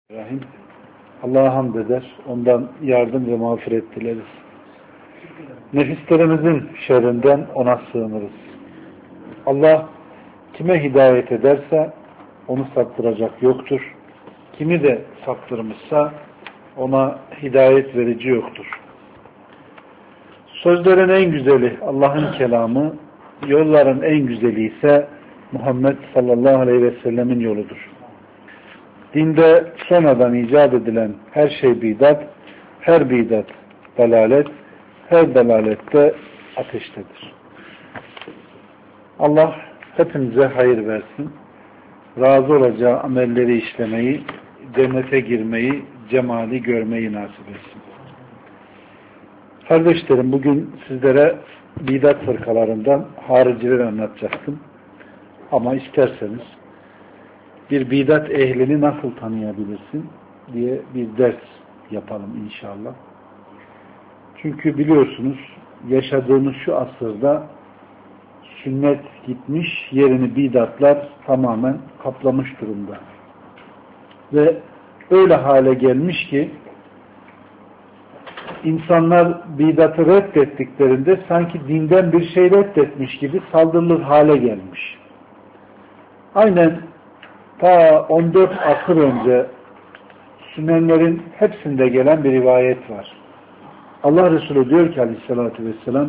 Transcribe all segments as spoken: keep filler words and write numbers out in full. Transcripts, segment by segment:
Rahim. Allah'a hamd eder. Ondan yardım ve mağfiret dileriz. Nefislerimizin şerrinden ona sığınırız. Allah kime hidayet ederse onu saptıracak yoktur. Kimi de saptırmışsa ona hidayet verici yoktur. Sözlerin en güzeli Allah'ın kelamı, yolların en güzeli ise Muhammed sallallahu aleyhi ve sellemin yoludur. Dinde sonradan icat edilen her şey bidat, her bidat dalalet, her dalalette ateştedir. Allah hepimize hayır versin. Razı olacağı amelleri işlemeyi, cennete girmeyi, cemali görmeyi nasip etsin. Kardeşlerim, bugün sizlere bidat fırkalarından haricileri anlatacaktım. Ama isterseniz bir bidat ehlini nasıl tanıyabilirsin diye bir ders yapalım inşallah. Çünkü biliyorsunuz yaşadığımız şu asırda sünnet gitmiş, yerini bidatlar tamamen kaplamış durumda. Ve öyle hale gelmiş ki insanlar bidatı reddettiklerinde sanki dinden bir şey reddetmiş gibi saldırılır hale gelmiş. Aynen ta on dört asır önce Sünenlerin hepsinde gelen bir rivayet var. Allah Resulü diyor ki aleyhissalatü vesselam,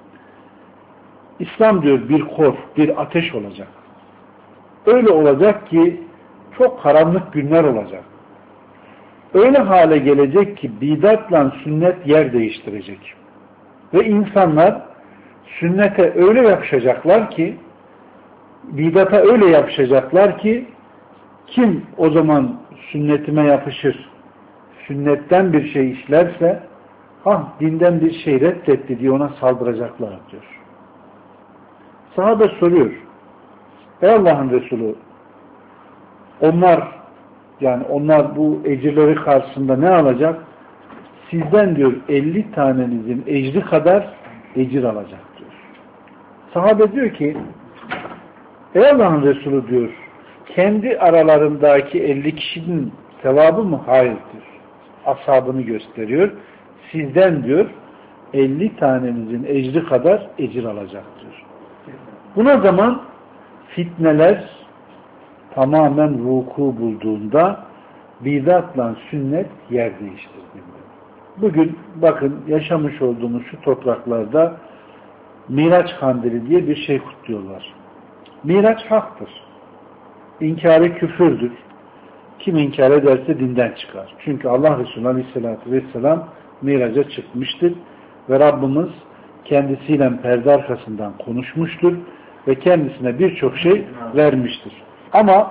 İslam diyor bir kor, bir ateş olacak. Öyle olacak ki çok karanlık günler olacak. Öyle hale gelecek ki bidatla sünnet yer değiştirecek. Ve insanlar sünnete öyle yapışacaklar ki, bidata öyle yapışacaklar ki, kim o zaman sünnetime yapışır, sünnetten bir şey işlerse, ah dinden bir şey reddetti diye ona saldıracaklar diyor. Sahabe soruyor, ey Allah'ın Resulü, onlar yani onlar bu ecirleri karşısında ne alacak? Sizden diyor elli tanenizin ecri kadar ecir alacak diyor. Sahabe diyor ki, ey Allah'ın Resulü diyor, kendi aralarındaki elli kişinin sevabı mı? Hayırdır. Ashabını gösteriyor. Sizden diyor elli tanenizin ecri kadar ecir alacak diyor. Buna zaman fitneler tamamen vuku bulduğunda bidatla sünnet yer değiştirdiğinde. Bugün bakın yaşamış olduğumuz şu topraklarda Miraç Kandili diye bir şey kutluyorlar. Miraç haktır. İnkarı küfürdür. Kim inkar ederse dinden çıkar. Çünkü Allah Resulü Aleyhisselatü Vesselam Miraç'a çıkmıştır ve Rabbimiz kendisiyle perde arkasından konuşmuştur ve kendisine birçok şey vermiştir. Ama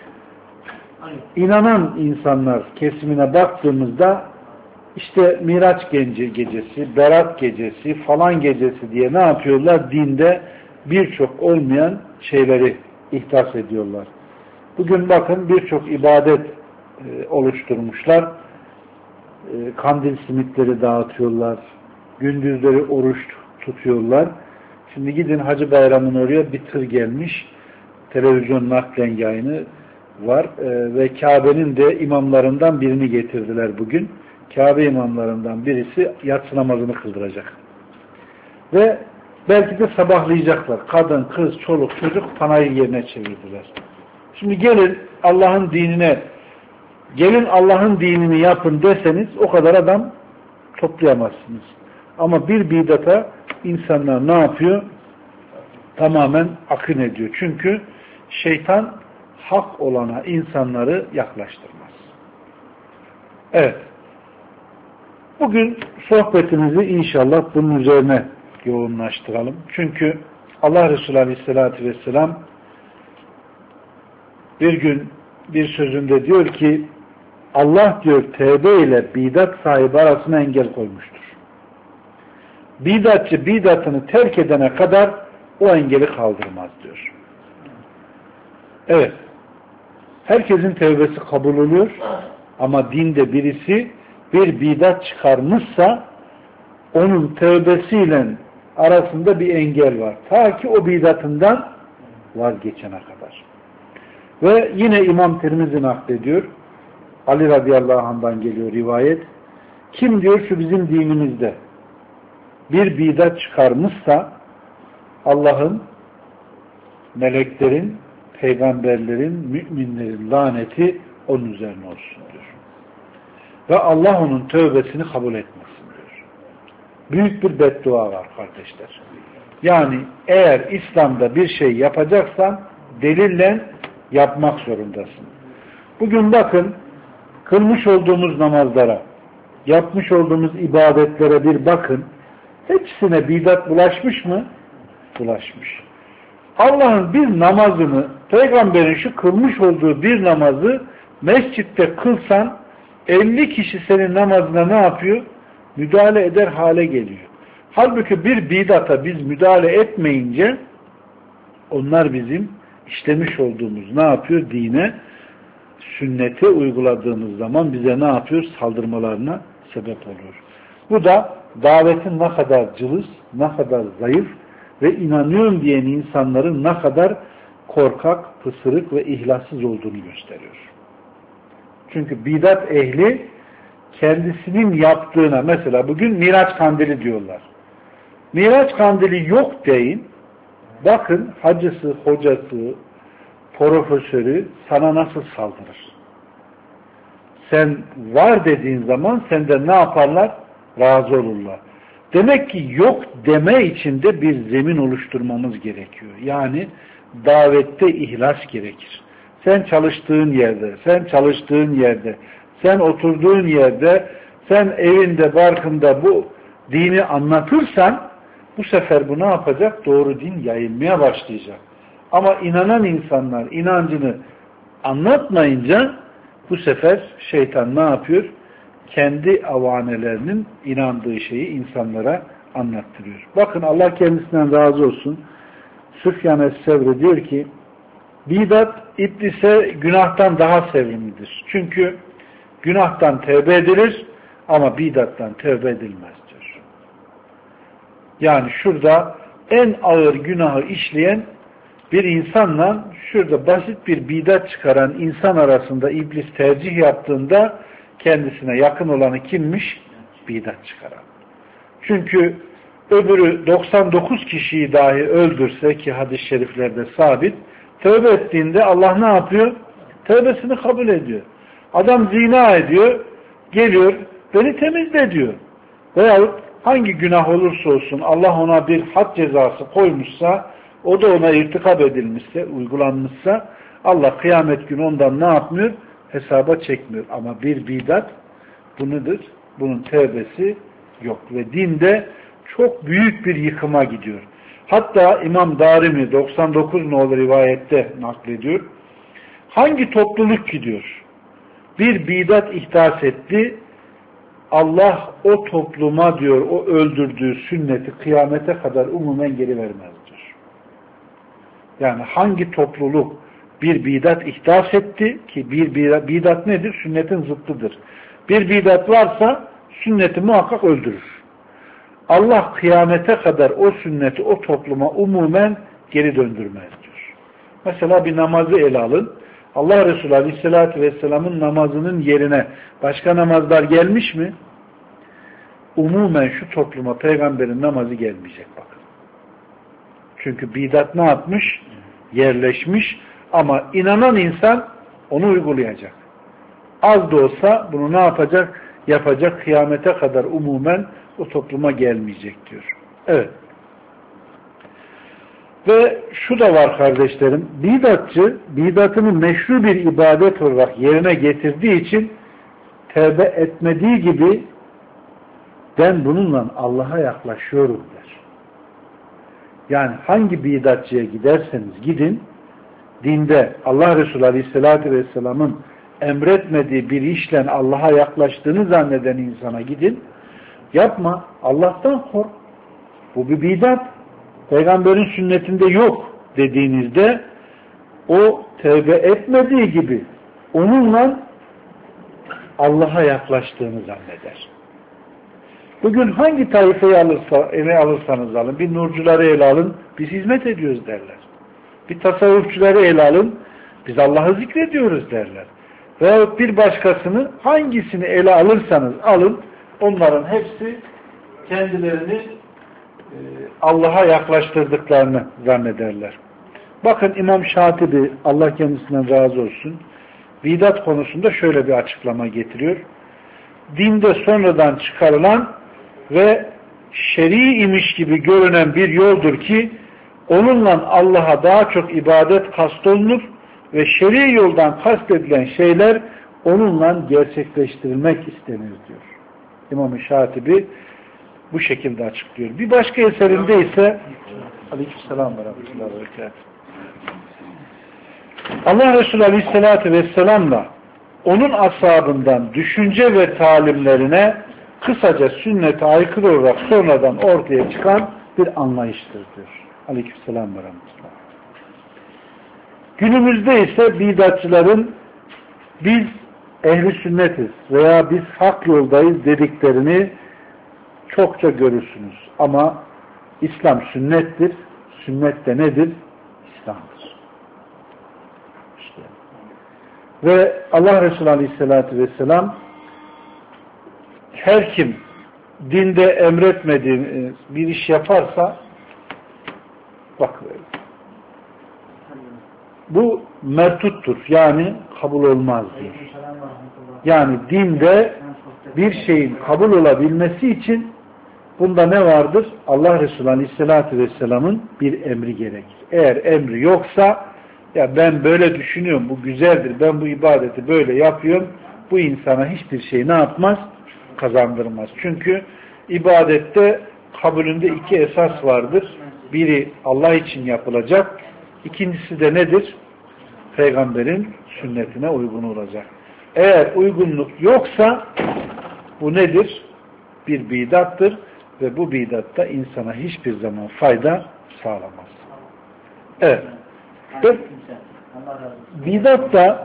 inanan insanlar kesimine baktığımızda işte Miraç gecesi, Berat gecesi, falan gecesi diye ne yapıyorlar? Dinde birçok olmayan şeyleri ihdas ediyorlar. Bugün bakın birçok ibadet e, oluşturmuşlar. E, kandil simitleri dağıtıyorlar. Gündüzleri oruç tutuyorlar. Şimdi gidin Hacı Bayramı'nın oraya bir tır gelmiş. Televizyon naklen yayını var. E, ve Kabe'nin de imamlarından birini getirdiler bugün. Kabe imamlarından birisi yatsı namazını kıldıracak. Ve belki de sabahlayacaklar. Kadın, kız, çoluk, çocuk panayır yerine çevirdiler. Şimdi gelin Allah'ın dinine, gelin Allah'ın dinini yapın deseniz o kadar adam toplayamazsınız. Ama bir bidata insanlar ne yapıyor? Tamamen akın ediyor. Çünkü şeytan hak olana insanları yaklaştırmaz. Evet. Bugün sohbetimizi inşallah bunun üzerine yoğunlaştıralım. Çünkü Allah Resulü Aleyhisselatü Vesselam bir gün bir sözünde diyor ki Allah diyor tevbe ile bidat sahibi arasına engel koymuştur. Bidatçı bidatını terk edene kadar o engeli kaldırmaz diyor. Evet. Herkesin tevbesi kabul oluyor ama dinde birisi bir bidat çıkarmışsa onun tevbesiyle arasında bir engel var. Ta ki o bidatından vazgeçene kadar. Ve yine İmam Tirmizi naklediyor. Ali radıyallahu anh'dan geliyor rivayet. Kim diyor şu bizim dinimizde bir bidat çıkarmışsa Allah'ın, meleklerin, peygamberlerin, müminlerin laneti onun üzerine olsun diyor. Ve Allah onun tövbesini kabul etmesin diyor. Büyük bir beddua var kardeşler. Yani eğer İslam'da bir şey yapacaksan delille yapmak zorundasın. Bugün bakın kılmış olduğumuz namazlara, yapmış olduğumuz ibadetlere bir bakın. Hepsine bidat bulaşmış mı? Bulaşmış. Allah'ın bir namazını, peygamberin şu kılmış olduğu bir namazı mescitte kılsan elli kişi senin namazına ne yapıyor? Müdahale eder hale geliyor. Halbuki bir bidata biz müdahale etmeyince onlar bizim işlemiş olduğumuz ne yapıyor? Dine, sünnete uyguladığımız zaman bize ne yapıyor? Saldırmalarına sebep oluyor. Bu da davetin ne kadar cılız, ne kadar zayıf ve inanıyorum diyen insanların ne kadar korkak, pısırık ve ihlassız olduğunu gösteriyor. Çünkü bidat ehli kendisinin yaptığına, mesela bugün Miraç kandili diyorlar. Miraç kandili yok deyin, bakın hacısı, hocası, profesörü sana nasıl saldırır. Sen var dediğin zaman senden ne yaparlar? Razı olurlar. Demek ki yok deme için de bir zemin oluşturmamız gerekiyor. Yani davette ihlas gerekir. Sen çalıştığın yerde, sen çalıştığın yerde, sen oturduğun yerde, sen evinde, barkında bu dini anlatırsan bu sefer bu ne yapacak? Doğru din yayılmaya başlayacak. Ama inanan insanlar inancını anlatmayınca bu sefer şeytan ne yapıyor? Kendi avanelerinin inandığı şeyi insanlara anlattırıyor. Bakın Allah kendisinden razı olsun. Süfyan es-Sevri diyor ki bidat iblise günahtan daha sevimlidir. Çünkü günahtan tevbe edilir ama bidattan tevbe edilmez diyor. Yani şurada en ağır günahı işleyen bir insanla şurada basit bir bidat çıkaran insan arasında iblis tercih yaptığında kendisine yakın olanı kimmiş? Bidat çıkaran. Çünkü öbürü doksan dokuz kişiyi dahi öldürse ki hadis-i şeriflerde sabit, tövbe ettiğinde Allah ne yapıyor? Tövbesini kabul ediyor. Adam zina ediyor, geliyor, beni temizle diyor. Veyahut hangi günah olursa olsun Allah ona bir had cezası koymuşsa, o da ona irtikap edilmişse, uygulanmışsa Allah kıyamet günü ondan ne yapmıyor? Hesaba çekmiyor. Ama bir bidat bu nedir? Bunun tevbesi yok. Ve dinde çok büyük bir yıkıma gidiyor. Hatta İmam Darimi doksan dokuz nolu rivayette naklediyor. Hangi topluluk gidiyor? Bir bidat ihdas etti. Allah o topluma diyor, o öldürdüğü sünneti kıyamete kadar umumen geri vermez diyor. Yani hangi topluluk bir bidat ihdas etti ki bir bidat nedir? Sünnetin zıttıdır. Bir bidat varsa sünneti muhakkak öldürür. Allah kıyamete kadar o sünneti o topluma umumen geri döndürmez diyor. Mesela bir namazı ele alın. Allah Resulü Aleyhisselatü Vesselam'ın namazının yerine başka namazlar gelmiş mi? Umumen şu topluma peygamberin namazı gelmeyecek bakın. Çünkü bidat ne yapmış? Yerleşmiş ama inanan insan onu uygulayacak. Az da olsa bunu ne yapacak? Yapacak, kıyamete kadar umumen o topluma gelmeyecek diyor. Evet. Ve şu da var kardeşlerim, bidatçı, bidatını meşru bir ibadet olarak yerine getirdiği için tevbe etmediği gibi ben bununla Allah'a yaklaşıyorum der. Yani hangi bidatçıya giderseniz gidin, dinde Allah Resulü Aleyhisselatü Vesselam'ın emretmediği bir işle Allah'a yaklaştığını zanneden insana gidin, yapma, Allah'tan kork. Bu bir bidat. Peygamberin sünnetinde yok dediğinizde o tevbe etmediği gibi onunla Allah'a yaklaştığını zanneder. Bugün hangi taifeyi alırsa, ele alırsanız alın, bir nurcuları ele alın, biz hizmet ediyoruz derler. Bir tasavvufçuları ele alın, biz Allah'ı zikrediyoruz derler. veyahut bir başkasını, hangisini ele alırsanız alın, onların hepsi kendilerini Allah'a yaklaştırdıklarını zannederler. Bakın İmam Şatibi, Allah kendisinden razı olsun, bidat konusunda şöyle bir açıklama getiriyor. Dinde sonradan çıkarılan ve şer'i imiş gibi görünen bir yoldur ki onunla Allah'a daha çok ibadet kastolunur ve şer'i yoldan kastedilen şeyler onunla gerçekleştirilmek istenir diyor. İmam-ı Şatibi bu şekilde açıklıyor. Bir başka eserinde ise Aleykümselam ve Rahmetullahi ve Berekatuhu. Allah Resulü Aleyhisselatü Vesselam'la onun ashabından düşünce ve talimlerine kısaca sünnete aykırı olarak sonradan ortaya çıkan bir anlayıştır diyor. Aleykümselam ve Rahmetullah. Günümüzde ise bidatçıların biz ehli sünnetiz veya biz hak yoldayız dediklerini çokça görürsünüz. Ama İslam sünnettir. Sünnet de nedir? İslam'dır. İşte. Ve Allah Resulü Aleyhisselatü Vesselam her kim dinde emretmediği bir iş yaparsa bak bu mertuttur. Yani kabul olmaz diyor. Yani dinde bir şeyin kabul olabilmesi için bunda ne vardır? Allah Resulü Aleyhisselatü Vesselam'ın bir emri gerekir. Eğer emri yoksa ya ben böyle düşünüyorum, bu güzeldir, ben bu ibadeti böyle yapıyorum, bu insana hiçbir şey ne yapmaz? Kazandırmaz. Çünkü ibadette kabulünde iki esas vardır. Biri Allah için yapılacak, ikincisi de nedir? Peygamberin sünnetine uygun olacak. Eğer uygunluk yoksa bu nedir? Bir bidattır ve bu bidatta insana hiçbir zaman fayda sağlamaz. Evet. Bidat da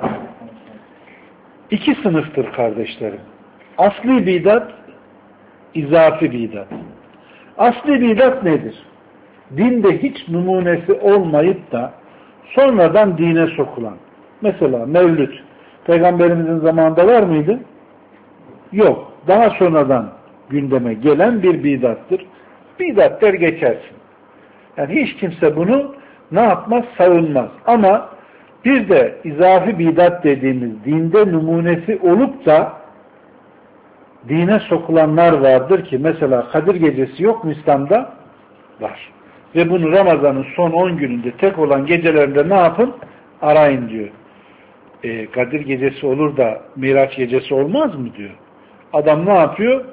iki sınıftır kardeşlerim. Asli bidat, izafi bidat. Asli bidat nedir? Dinde hiç numunesi olmayıp da sonradan dine sokulan. Mesela mevlüt. Peygamberimizin zamanında var mıydı? Yok. Daha sonradan gündeme gelen bir bidattır. Bidat der geçersin. Yani hiç kimse bunu ne yapmaz? Savunmaz. Ama bir de izafi bidat dediğimiz dinde numunesi olup da dine sokulanlar vardır ki mesela Kadir Gecesi yok mu İslam'da? Var. Ve bunu Ramazan'ın son on gününde tek olan gecelerinde ne yapın? Arayın diyor. E, Kadir Gecesi olur da Miraç Gecesi olmaz mı diyor. Adam ne yapıyor?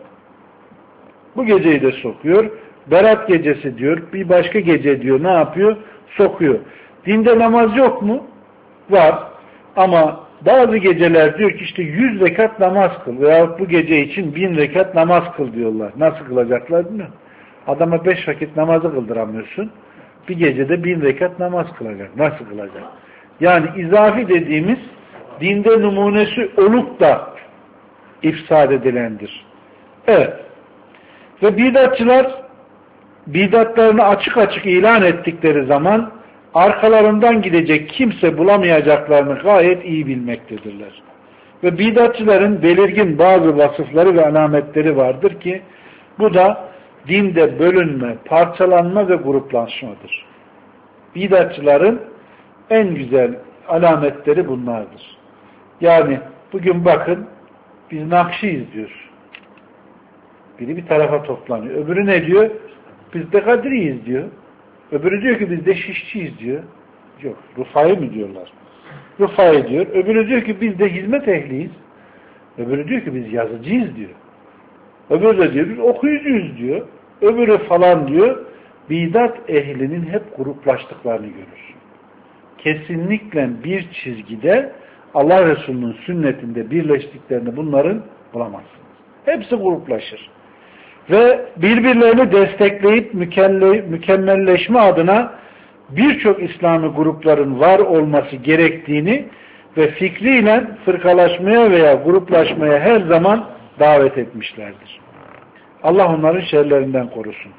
Bu geceyi de sokuyor. Berat Gecesi diyor. Bir başka gece diyor. Ne yapıyor? Sokuyor. Dinde namaz yok mu? Var. Ama bazı geceler diyor ki işte yüz rekat namaz kıl. Veyahut bu gece için bin rekat namaz kıl diyorlar. Nasıl kılacaklar bilmiyorum. Adama beş vakit namazı kıldıramıyorsun. Bir gecede bin rekat namaz kılacak. Nasıl kılacak? Yani izafi dediğimiz dinde numunesi olup da ifsad edilendir. Evet. Ve bidatçılar bidatlarını açık açık ilan ettikleri zaman arkalarından gidecek kimse bulamayacaklarını gayet iyi bilmektedirler. Ve bidatçıların belirgin bazı vasıfları ve alametleri vardır ki bu da dinde bölünme, parçalanma ve gruplaşmadır. Bidatçıların en güzel alametleri bunlardır. Yani bugün bakın biz Nakşiyiz diyor. Biri bir tarafa toplanıyor. Öbürü ne diyor? Biz de Kadriyiz diyor. Öbürü diyor ki biz de Şişçiyiz diyor. Yok. Rufai mi diyorlar? Rufai diyor. Öbürü diyor ki biz de hizmet ehliyiz. Öbürü diyor ki biz yazıcıyız diyor. Öbürü de diyor biz okuyucuyuz diyor. Öbürü falan diyor. Bidat ehlinin hep gruplaştıklarını görür. Kesinlikle bir çizgide Allah Resulü'nün sünnetinde birleştiklerini bunların bulamazsınız. Hepsi gruplaşır. Ve birbirlerini destekleyip mükemmelleşme adına birçok İslami grupların var olması gerektiğini ve fikriyle fırkalaşmaya veya gruplaşmaya her zaman davet etmişlerdir. Allah onların şerlerinden korusun.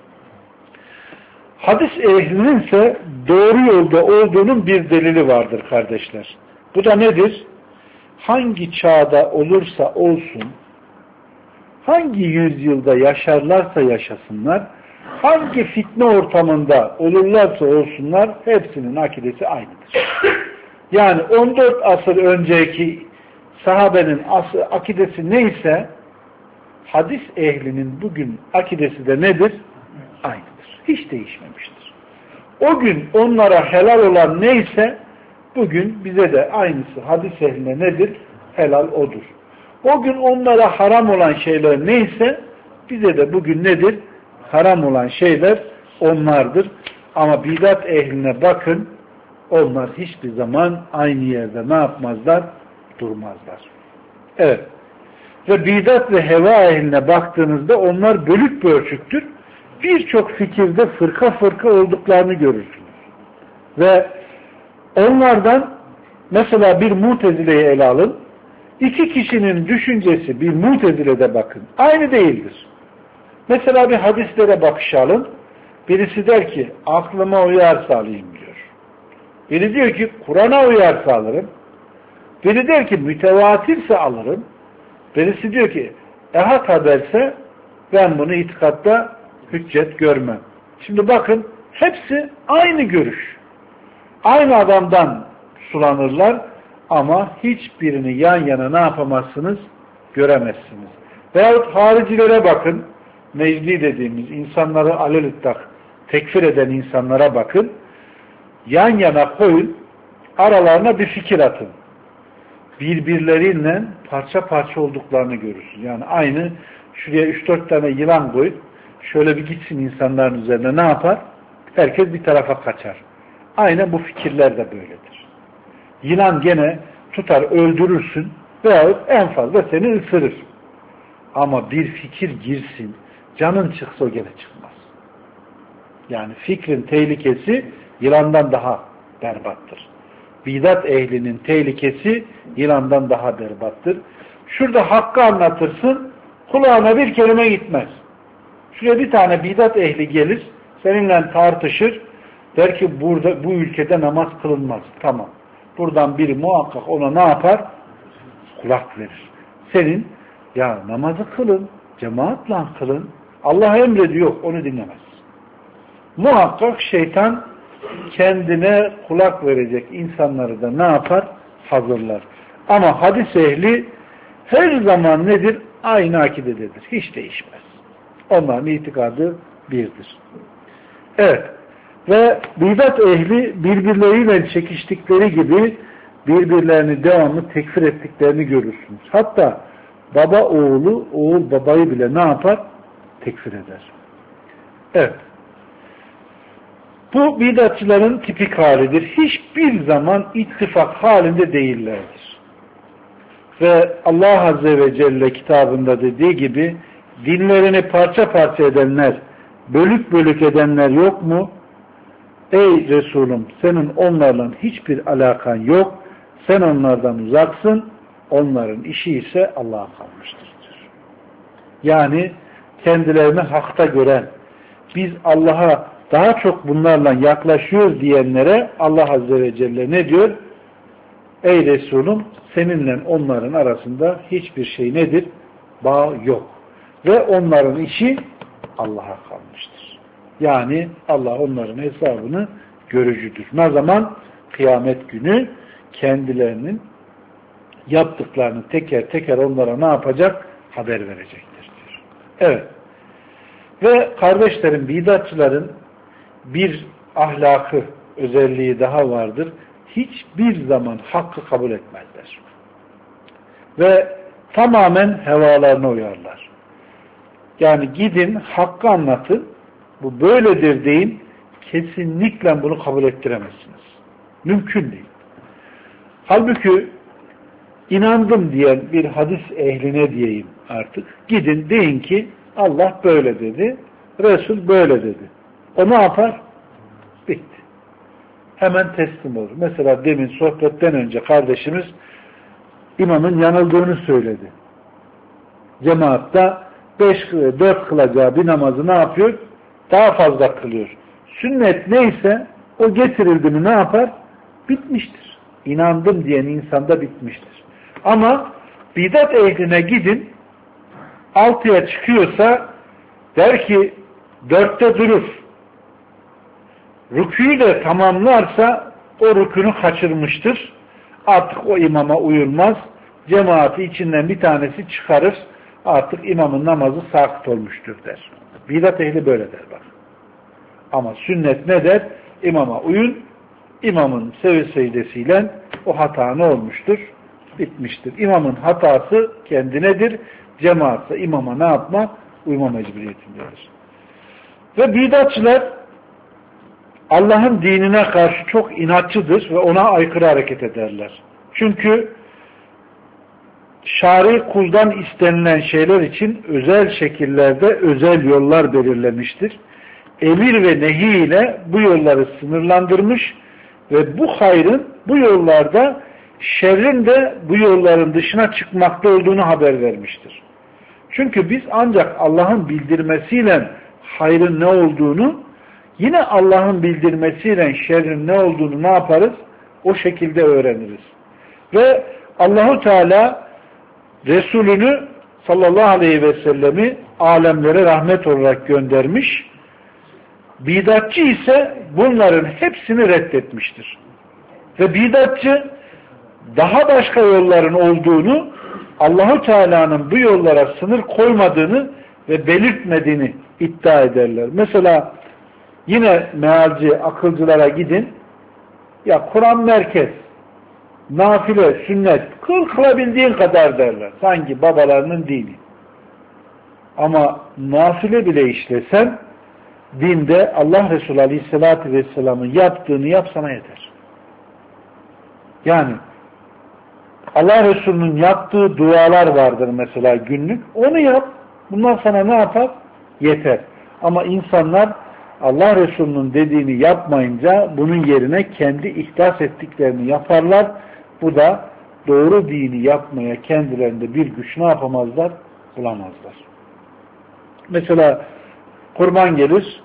Hadis ehlinin ise doğru yolda olduğunun bir delili vardır kardeşler. Bu da nedir? hangi çağda olursa olsun, hangi yüzyılda yaşarlarsa yaşasınlar, hangi fitne ortamında olurlarsa olsunlar, hepsinin akidesi aynıdır. Yani on dört asır önceki sahabenin akidesi neyse, hadis ehlinin bugün akidesi de nedir? Aynıdır. Hiç değişmemiştir. O gün onlara helal olan neyse, bugün bize de aynısı hadis ehline nedir? Helal odur. O gün onlara haram olan şeyler neyse, bize de bugün nedir? Haram olan şeyler onlardır. Ama bidat ehline bakın, onlar hiçbir zaman aynı yerde ne yapmazlar? Durmazlar. Evet. Ve bidat ve heva ehline baktığınızda onlar bölük bölçüktür. Birçok fikirde fırka fırka olduklarını görürsünüz. Ve onlardan mesela bir Mutezile'yi ele alın. İki kişinin düşüncesi bir Mutezile'de bakın. Aynı değildir. Mesela bir hadislere bakışalım. Birisi der ki aklıma uyarsa alayım diyor. Biri diyor ki Kur'an'a uyarsa alırım. Biri der ki mütevatirse alırım. Birisi diyor ki ehad haberse ben bunu itikatta hüccet görmem. Şimdi bakın hepsi aynı görüş. Aynı adamdan sulanırlar ama hiçbirini yan yana ne yapamazsınız? Göremezsiniz. Veyahut haricilere bakın. Mecli dediğimiz insanları alelüttak tekfir eden insanlara bakın. Yan yana koyun, aralarına bir fikir atın. Birbirleriyle parça parça olduklarını görürsün. Yani aynı şuraya üç dört tane yılan koyup şöyle bir gitsin insanların üzerine ne yapar? Herkes bir tarafa kaçar. Aynen bu fikirler de böyledir. Yılan gene tutar öldürürsün veyahut en fazla seni ısırır. Ama bir fikir girsin, canın çıksa o gene çıkmaz. Yani fikrin tehlikesi yılandan daha berbattır. Bidat ehlinin tehlikesi yılandan daha berbattır. Şurada hakkı anlatırsın, kulağına bir kelime gitmez. Şuraya bir tane bidat ehli gelir, seninle tartışır, der ki burada bu ülkede namaz kılınmaz. Tamam. Buradan biri muhakkak ona ne yapar? Kulak verir. Senin ya namazı kılın, cemaatle kılın. Allah emrediyor, onu dinlemez. Muhakkak şeytan kendine kulak verecek insanları da ne yapar? Hazırlar. Ama hadis ehli her zaman nedir? Aynı akidededir. Hiç değişmez. Onların itikadı birdir. Evet. Ve bidat ehli birbirleriyle çekiştikleri gibi birbirlerini devamlı tekfir ettiklerini görürsünüz. Hatta baba oğlu, oğul babayı bile ne yapar? Tekfir eder. Evet. Bu bidatçıların tipik halidir. Hiçbir zaman ittifak halinde değillerdir. Ve Allah Azze ve Celle kitabında dediği gibi dinlerini parça parça edenler, bölük bölük edenler yok mu? Ey Resulüm, senin onlarla hiçbir alakan yok. Sen onlardan uzaksın. Onların işi ise Allah'a kalmıştır. Yani kendilerini hakta gören, biz Allah'a daha çok bunlarla yaklaşıyoruz diyenlere Allah Azze ve Celle ne diyor? Ey Resulüm, seninle onların arasında hiçbir şey nedir? Bağ yok. Ve onların işi Allah'a kalmıştır. Yani Allah onların hesabını görücüdür. Ne zaman? Kıyamet günü kendilerinin yaptıklarını teker teker onlara ne yapacak? Haber verecektir. Diyor. Evet. Ve kardeşlerim, bidatçıların bir ahlakı, özelliği daha vardır. Hiçbir zaman hakkı kabul etmezler. Ve tamamen hevalarına uyarlar. Yani gidin, hakkı anlatın, bu böyledir deyin, kesinlikle bunu kabul ettiremezsiniz. Mümkün değil. Halbuki inandım diyen bir hadis ehline diyeyim artık, gidin deyin ki Allah böyle dedi, Resul böyle dedi. O ne yapar? Bitti. Hemen teslim olur. Mesela demin sohbetten önce kardeşimiz imamın yanıldığını söyledi. Cemaatta beş, dört kılacağı bir namazı ne yapıyor? Daha fazla kılıyor. Sünnet neyse o getirildi mi ne yapar? Bitmiştir. İnandım diyen insanda bitmiştir. Ama bidat ehline gidin, altıya çıkıyorsa der ki dörtte durur. Rükûyu de tamamlarsa o rükûnü kaçırmıştır. Artık o imama uyulmaz. Cemaati içinden bir tanesi çıkarır. Artık imamın namazı sakıt olmuştur der. Bidat ehli böyle der bak. Ama sünnet ne der? İmama uyun. İmamın sevi secdesiyle o hata ne olmuştur? Bitmiştir. İmamın hatası kendinedir. Cemaatse imama ne yapma? Uyma mecburiyetindedir. Ve bidatçılar Allah'ın dinine karşı çok inatçıdır ve ona aykırı hareket ederler. Çünkü şari kuldan istenilen şeyler için özel şekillerde özel yollar belirlemiştir. Emir ve nehi ile bu yolları sınırlandırmış ve bu hayrın bu yollarda şerrin de bu yolların dışına çıkmakta olduğunu haber vermiştir. Çünkü biz ancak Allah'ın bildirmesiyle hayrın ne olduğunu, yine Allah'ın bildirmesiyle şerrin ne olduğunu ne yaparız? O şekilde öğreniriz. Ve Allahu Teala Resulünü sallallahu aleyhi ve sellemi alemlere rahmet olarak göndermiş. Bidatçı ise bunların hepsini reddetmiştir. Ve bidatçı daha başka yolların olduğunu, Allahu Teala'nın bu yollara sınır koymadığını ve belirtmediğini iddia ederler. Mesela yine mealci, akılcılara gidin, ya Kur'an merkez, nafile, sünnet, kıl kılabildiğin kadar derler. Sanki babalarının dini. Ama nafile bile işlesen, dinde Allah Resulü Aleyhisselatü Vesselam'ın yaptığını yapsana yeter. Yani Allah Resulü'nün yaptığı dualar vardır mesela günlük. Onu yap. Bundan sana ne yapar? Yeter. Ama insanlar Allah Resulü'nün dediğini yapmayınca bunun yerine kendi ihdas ettiklerini yaparlar. Bu da doğru dini yapmaya kendilerinde bir güç ne yapamazlar? Bulamazlar. Mesela kurban gelir.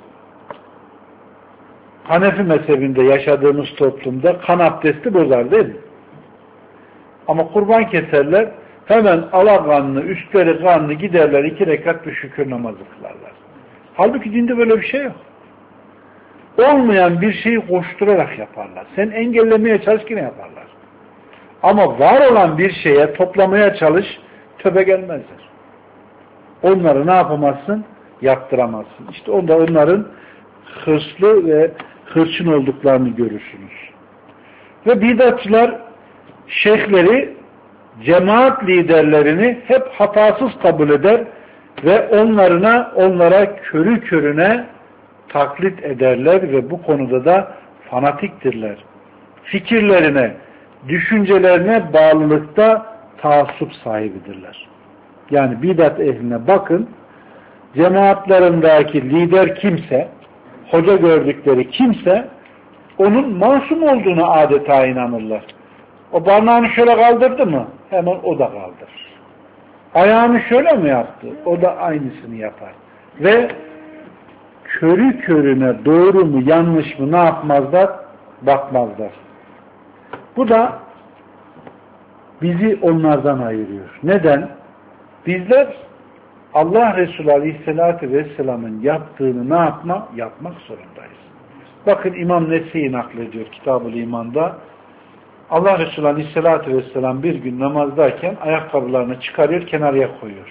Hanefi mezhebinde yaşadığımız toplumda kan abdesti bozar değil mi? Ama kurban keserler, hemen alakanlı, üstleri kanlı giderler, iki rekat bir şükür namazı kılarlar. Halbuki dinde böyle bir şey yok. Olmayan bir şeyi koşturarak yaparlar. Sen engellemeye çalış yine yaparlar. Ama var olan bir şeye toplamaya çalış, töbe gelmezler. Onları ne yapamazsın? Yaptıramazsın. İşte onda onların hırslı ve hırçın olduklarını görürsünüz. Ve bidatçılar şeyhleri, cemaat liderlerini hep hatasız kabul eder ve onlarına, onlara körü körüne taklit ederler ve bu konuda da fanatiktirler. Fikirlerine, düşüncelerine bağlılıkta taassup sahibidirler. Yani bidat ehline bakın, cemaatlarındaki lider kimse, hoca gördükleri kimse, onun masum olduğunu adeta inanırlar. O parmağını şöyle kaldırdı mı? Hemen o da kaldırır. Ayağını şöyle mi yaptı? O da aynısını yapar. Ve körü körüne doğru mu yanlış mı ne yapmazlar? Bakmazlar. Bu da bizi onlardan ayırıyor. Neden? Bizler Allah Resulü Aleyhisselatü Vesselam'ın yaptığını ne yapma? Yapmak zorundayız. Bakın İmam Nese'yi naklediyor Kitab-ül İman'da. Allah Resulü Aleyhisselatü Vesselam bir gün namazdayken ayakkabılarını çıkarıyor, kenarıya koyuyor.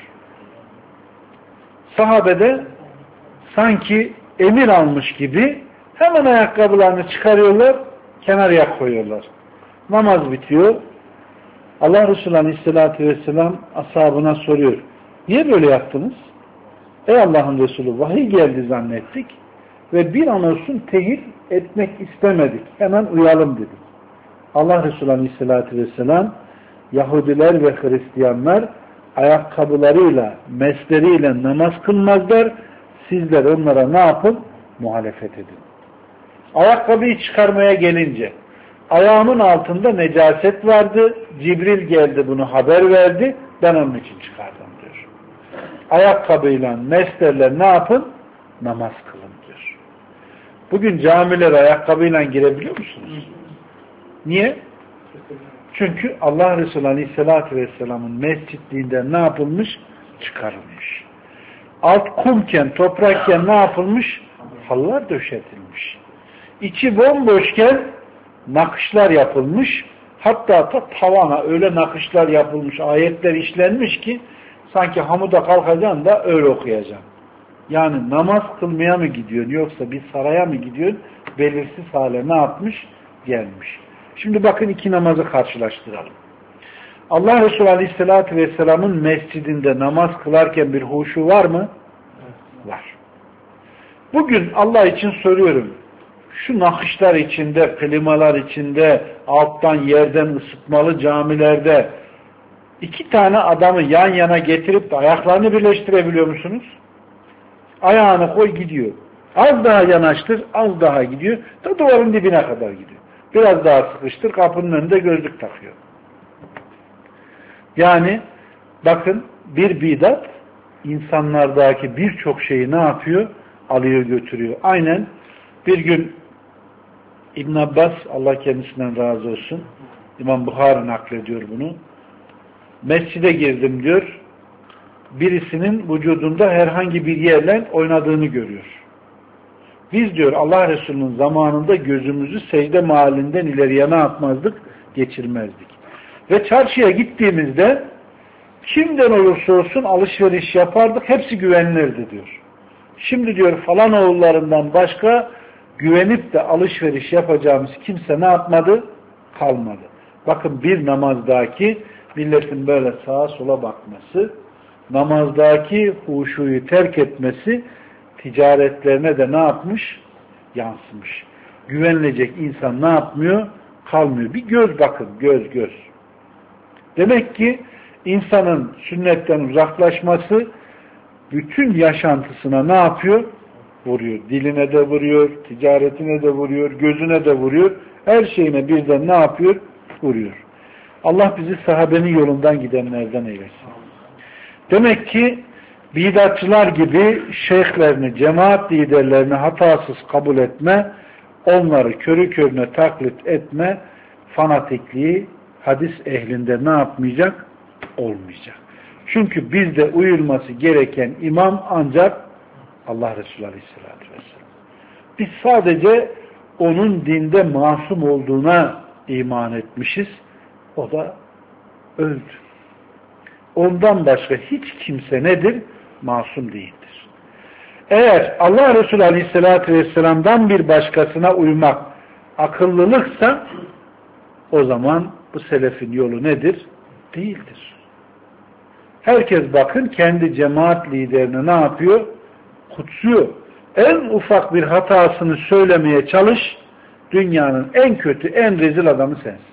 Sahabede sanki emir almış gibi hemen ayakkabılarını çıkarıyorlar, kenarıya koyuyorlar. Namaz bitiyor. Allah Resulü Aleyhisselatü Vesselam ashabına soruyor. Niye böyle yaptınız? Ey Allah'ın Resulü, vahiy geldi zannettik ve bir an olsun tehir etmek istemedik. Hemen uyalım dedik. Allah Resulü Aleyhisselatü Vesselam, Yahudiler ve Hristiyanlar ayakkabılarıyla, mesleriyle namaz kılmazlar. Sizler onlara ne yapın? Muhalefet edin. Ayakkabıyı çıkarmaya gelince ayağımın altında necaset vardı. Cibril geldi bunu haber verdi. Ben onun için çıkardım diyor. Ayakkabıyla, meslerle ne yapın? Namaz kılın diyor. Bugün camilere ayakkabıyla girebiliyor musunuz? Niye? Çünkü Allah Resulü Aleyhisselatü Vesselam'ın mescitliğinden ne yapılmış? Çıkarılmış. Alt kumken, toprakken ne yapılmış? Halılar döşetilmiş. İçi bomboşken nakışlar yapılmış. Hatta da tavana öyle nakışlar yapılmış, ayetler işlenmiş ki sanki hamuda kalkacaksın da öyle okuyacaksın. Yani namaz kılmaya mı gidiyorsun yoksa bir saraya mı gidiyorsun? Belirsiz hale ne yapmış? Gelmiş. Şimdi bakın iki namazı karşılaştıralım. Allah Resulü Aleyhisselatü Vesselam'ın mescidinde namaz kılarken bir huşu var mı? Var. Bugün Allah için soruyorum. Şu nakışlar içinde, klimalar içinde, alttan yerden ısıtmalı camilerde iki tane adamı yan yana getirip de ayaklarını birleştirebiliyor musunuz? Ayağını koy gidiyor. Az daha yanaştır, az daha gidiyor. Da duvarın dibine kadar gidiyor. Biraz daha sıkıştır, kapının önünde gözlük takıyor. Yani bakın bir bidat insanlardaki birçok şeyi ne yapıyor? Alıyor götürüyor. Aynen bir gün İbn Abbas, Allah kendisinden razı olsun, İmam Buhari naklediyor bunu. Mescide girdim diyor. Birisinin vücudunda herhangi bir yerle oynadığını görüyor. Biz diyor Allah Resulü'nün zamanında gözümüzü secde mahallinden ileriye ne yapmazdık? Geçirmezdik. Ve çarşıya gittiğimizde kimden olursa olsun alışveriş yapardık. Hepsi güvenilirdi diyor. Şimdi diyor falan oğullarından başka güvenip de alışveriş yapacağımız kimse ne yapmadı? Kalmadı. Bakın bir namazdaki milletin böyle sağa sola bakması, namazdaki huşuyu terk etmesi ticaretlerine de ne yapmış? Yansımış. Güvenilecek insan ne yapmıyor? Kalmıyor. Bir göz bakın, göz göz. Demek ki insanın sünnetten uzaklaşması bütün yaşantısına ne yapıyor? Vuruyor. Diline de vuruyor, ticaretine de vuruyor, gözüne de vuruyor. Her şeyine birden ne yapıyor? Vuruyor. Allah bizi sahabenin yolundan gidenlerden eylesin. Demek ki bidatçılar gibi şeyhlerini, cemaat liderlerini hatasız kabul etme, onları körü körüne taklit etme, fanatikliği hadis ehlinde ne yapmayacak? Olmayacak. Çünkü bizde uyulması gereken imam ancak Allah Resulü Aleyhisselatü Vesselam. Biz sadece onun dinde masum olduğuna iman etmişiz. O da öldü. Ondan başka hiç kimse nedir? Masum değildir. Eğer Allah Resulü Aleyhisselatü Vesselam'dan bir başkasına uymak akıllılıksa o zaman bu selefin yolu nedir? Değildir. Herkes bakın kendi cemaat liderini ne yapıyor? Kutsuyor. En ufak bir hatasını söylemeye çalış, dünyanın en kötü, en rezil adamı sensin.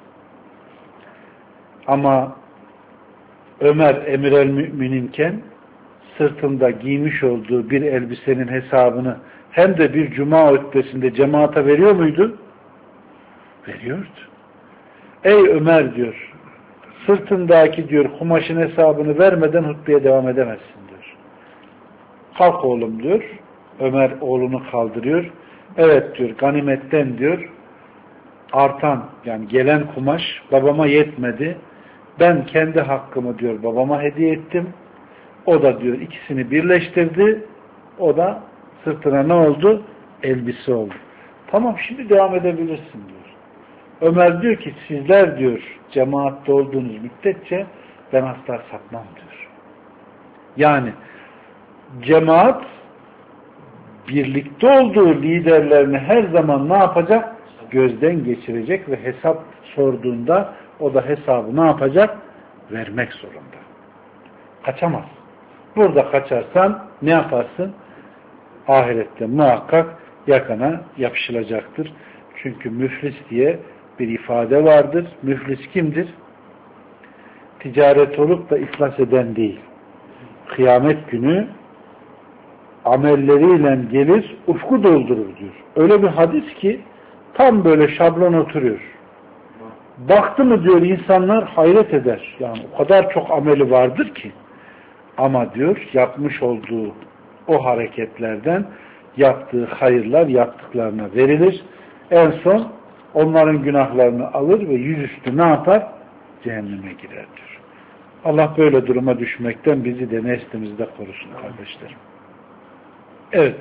Ama Ömer emir el mümininken sırtında giymiş olduğu bir elbisenin hesabını hem de bir cuma hutbesinde cemaate veriyor muydu? Veriyordu. Ey Ömer diyor, sırtındaki diyor kumaşın hesabını vermeden hutbeye devam edemezsin diyor. Kalk oğlum diyor. Ömer oğlunu kaldırıyor. Evet diyor, ganimetten diyor artan yani gelen kumaş babama yetmedi. Ben kendi hakkımı diyor babama hediye ettim. O da diyor ikisini birleştirdi. O da sırtına ne oldu? Elbise oldu. Tamam şimdi devam edebilirsin diyor. Ömer diyor ki sizler diyor cemaatte olduğunuz müddetçe ben asla sapmam diyor. Yani cemaat birlikte olduğu liderlerini her zaman ne yapacak? Gözden geçirecek ve hesap sorduğunda o da hesabı ne yapacak? Vermek zorunda. Kaçamaz. Burada kaçarsan ne yaparsın? Ahirette muhakkak yakana yapışılacaktır. Çünkü müflis diye bir ifade vardır. Müflis kimdir? Ticaret olup da iflas eden değil. Kıyamet günü amelleriyle gelir, ufku doldurur diyor. Öyle bir hadis ki tam böyle şablon oturuyor. Baktı mı diyor insanlar hayret eder. Yani o kadar çok ameli vardır ki. Ama diyor yapmış olduğu o hareketlerden yaptığı hayırlar yaptıklarına verilir. En son onların günahlarını alır ve yüzüstü ne yapar? Cehenneme girer diyor. Allah böyle duruma düşmekten bizi de neslimizde korusun kardeşlerim. Evet.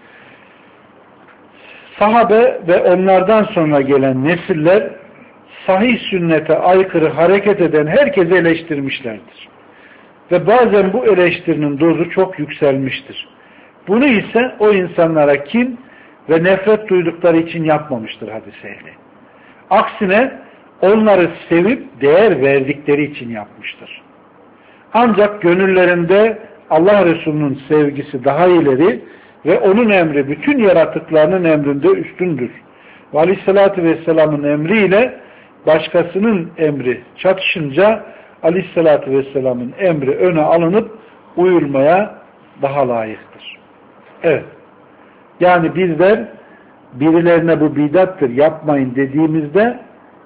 Sahabe ve onlardan sonra gelen nesiller sahih sünnete aykırı hareket eden herkesi eleştirmişlerdir. Ve bazen bu eleştirinin dozu çok yükselmiştir. Bunu ise o insanlara kin ve nefret duydukları için yapmamıştır hadis ehli. Aksine onları sevip değer verdikleri için yapmıştır. Ancak gönüllerinde Allah Resulü'nün sevgisi daha ileri ve onun emri bütün yaratıklarının emrinde üstündür. Ve Aleyhisselatü Vesselam'ın emriyle başkasının emri çatışınca Aleyhisselatü Vesselam'ın emri öne alınıp uyulmaya daha layıktır. Evet. Yani bizler birilerine bu bidattır yapmayın dediğimizde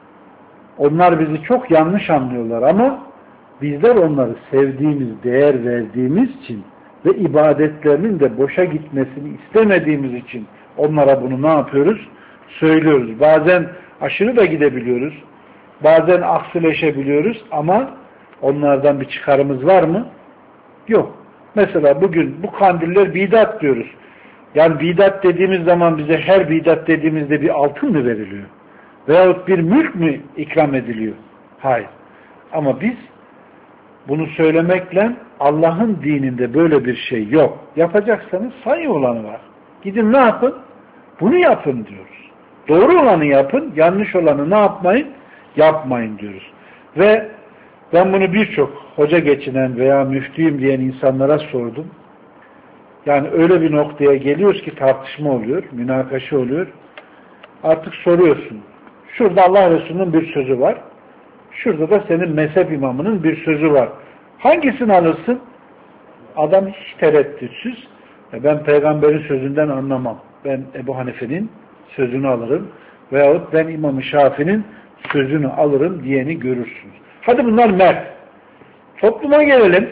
onlar bizi çok yanlış anlıyorlar ama bizler onları sevdiğimiz, değer verdiğimiz için ve ibadetlerinin de boşa gitmesini istemediğimiz için onlara bunu ne yapıyoruz? Söylüyoruz. Bazen aşırı da gidebiliyoruz. Bazen aksileşebiliyoruz ama onlardan bir çıkarımız var mı? Yok. Mesela bugün bu kandiller bidat diyoruz. Yani bidat dediğimiz zaman bize her bidat dediğimizde bir altın mı veriliyor? Veyahut bir mülk mü ikram ediliyor? Hayır. Ama biz bunu söylemekle Allah'ın dininde böyle bir şey yok. Yapacaksanız sayı olanı var. Gidin ne yapın? Bunu yapın diyoruz. Doğru olanı yapın, yanlış olanı ne yapmayın? Yapmayın diyoruz. Ve ben bunu birçok hoca geçinen veya müftüyüm diyen insanlara sordum. Yani öyle bir noktaya geliyoruz ki tartışma oluyor, münakaşa oluyor. Artık soruyorsun. Şurada Allah Resulü'nün bir sözü var. Şurada da senin mezhep imamının bir sözü var. Hangisini alırsın? Adam hiç tereddütsüz. Ben peygamberin sözünden anlamam. Ben Ebu Hanife'nin sözünü alırım. Veyahut ben İmam-ı Şafii'nin sözünü alırım diyeni görürsünüz. Hadi bunlar mert. Topluma gelelim.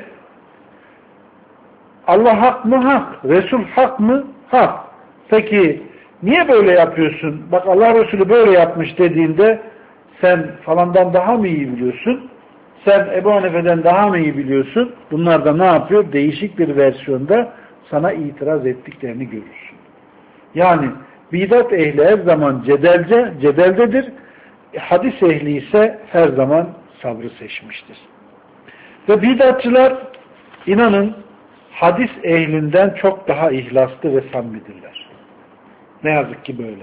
Allah hak mı? Hak. Resul hak mı? Hak. Peki niye böyle yapıyorsun? Bak Allah Resulü böyle yapmış dediğinde sen falandan daha mı iyi biliyorsun? Sen Ebu Hanife'den daha mı iyi biliyorsun? Bunlar da ne yapıyor? Değişik bir versiyonda sana itiraz ettiklerini görürsün. Yani bidat ehli her zaman cedelce, cedeldedir. Hadis ehli ise her zaman sabrı seçmiştir. Ve bidatçılar inanın hadis ehlinden çok daha ihlaslı ve samimidirler. Ne yazık ki böyle.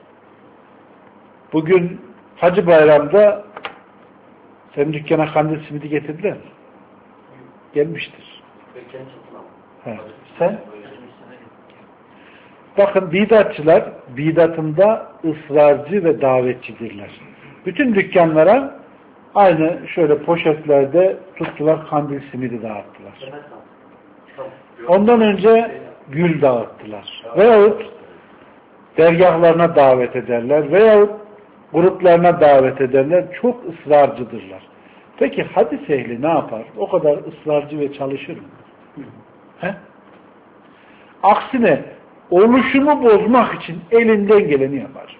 Bugün Hacı Bayram'da senin dükkana kandil simidi getirdiler mi? Gelmiştir. He. Sen? Bakın bidatçılar bidatında ısrarcı ve davetçidirler. Bütün dükkanlara aynı şöyle poşetlerde tuttular, kandil simidi dağıttılar. Ondan önce gül dağıttılar. Veyahut dergahlarına davet ederler. Veyahut gruplarına davet ederler. Çok ısrarcıdırlar. Peki hadis ehli ne yapar? O kadar ısrarcı ve çalışır mı? He? Aksine oluşumu bozmak için elinden geleni yapar.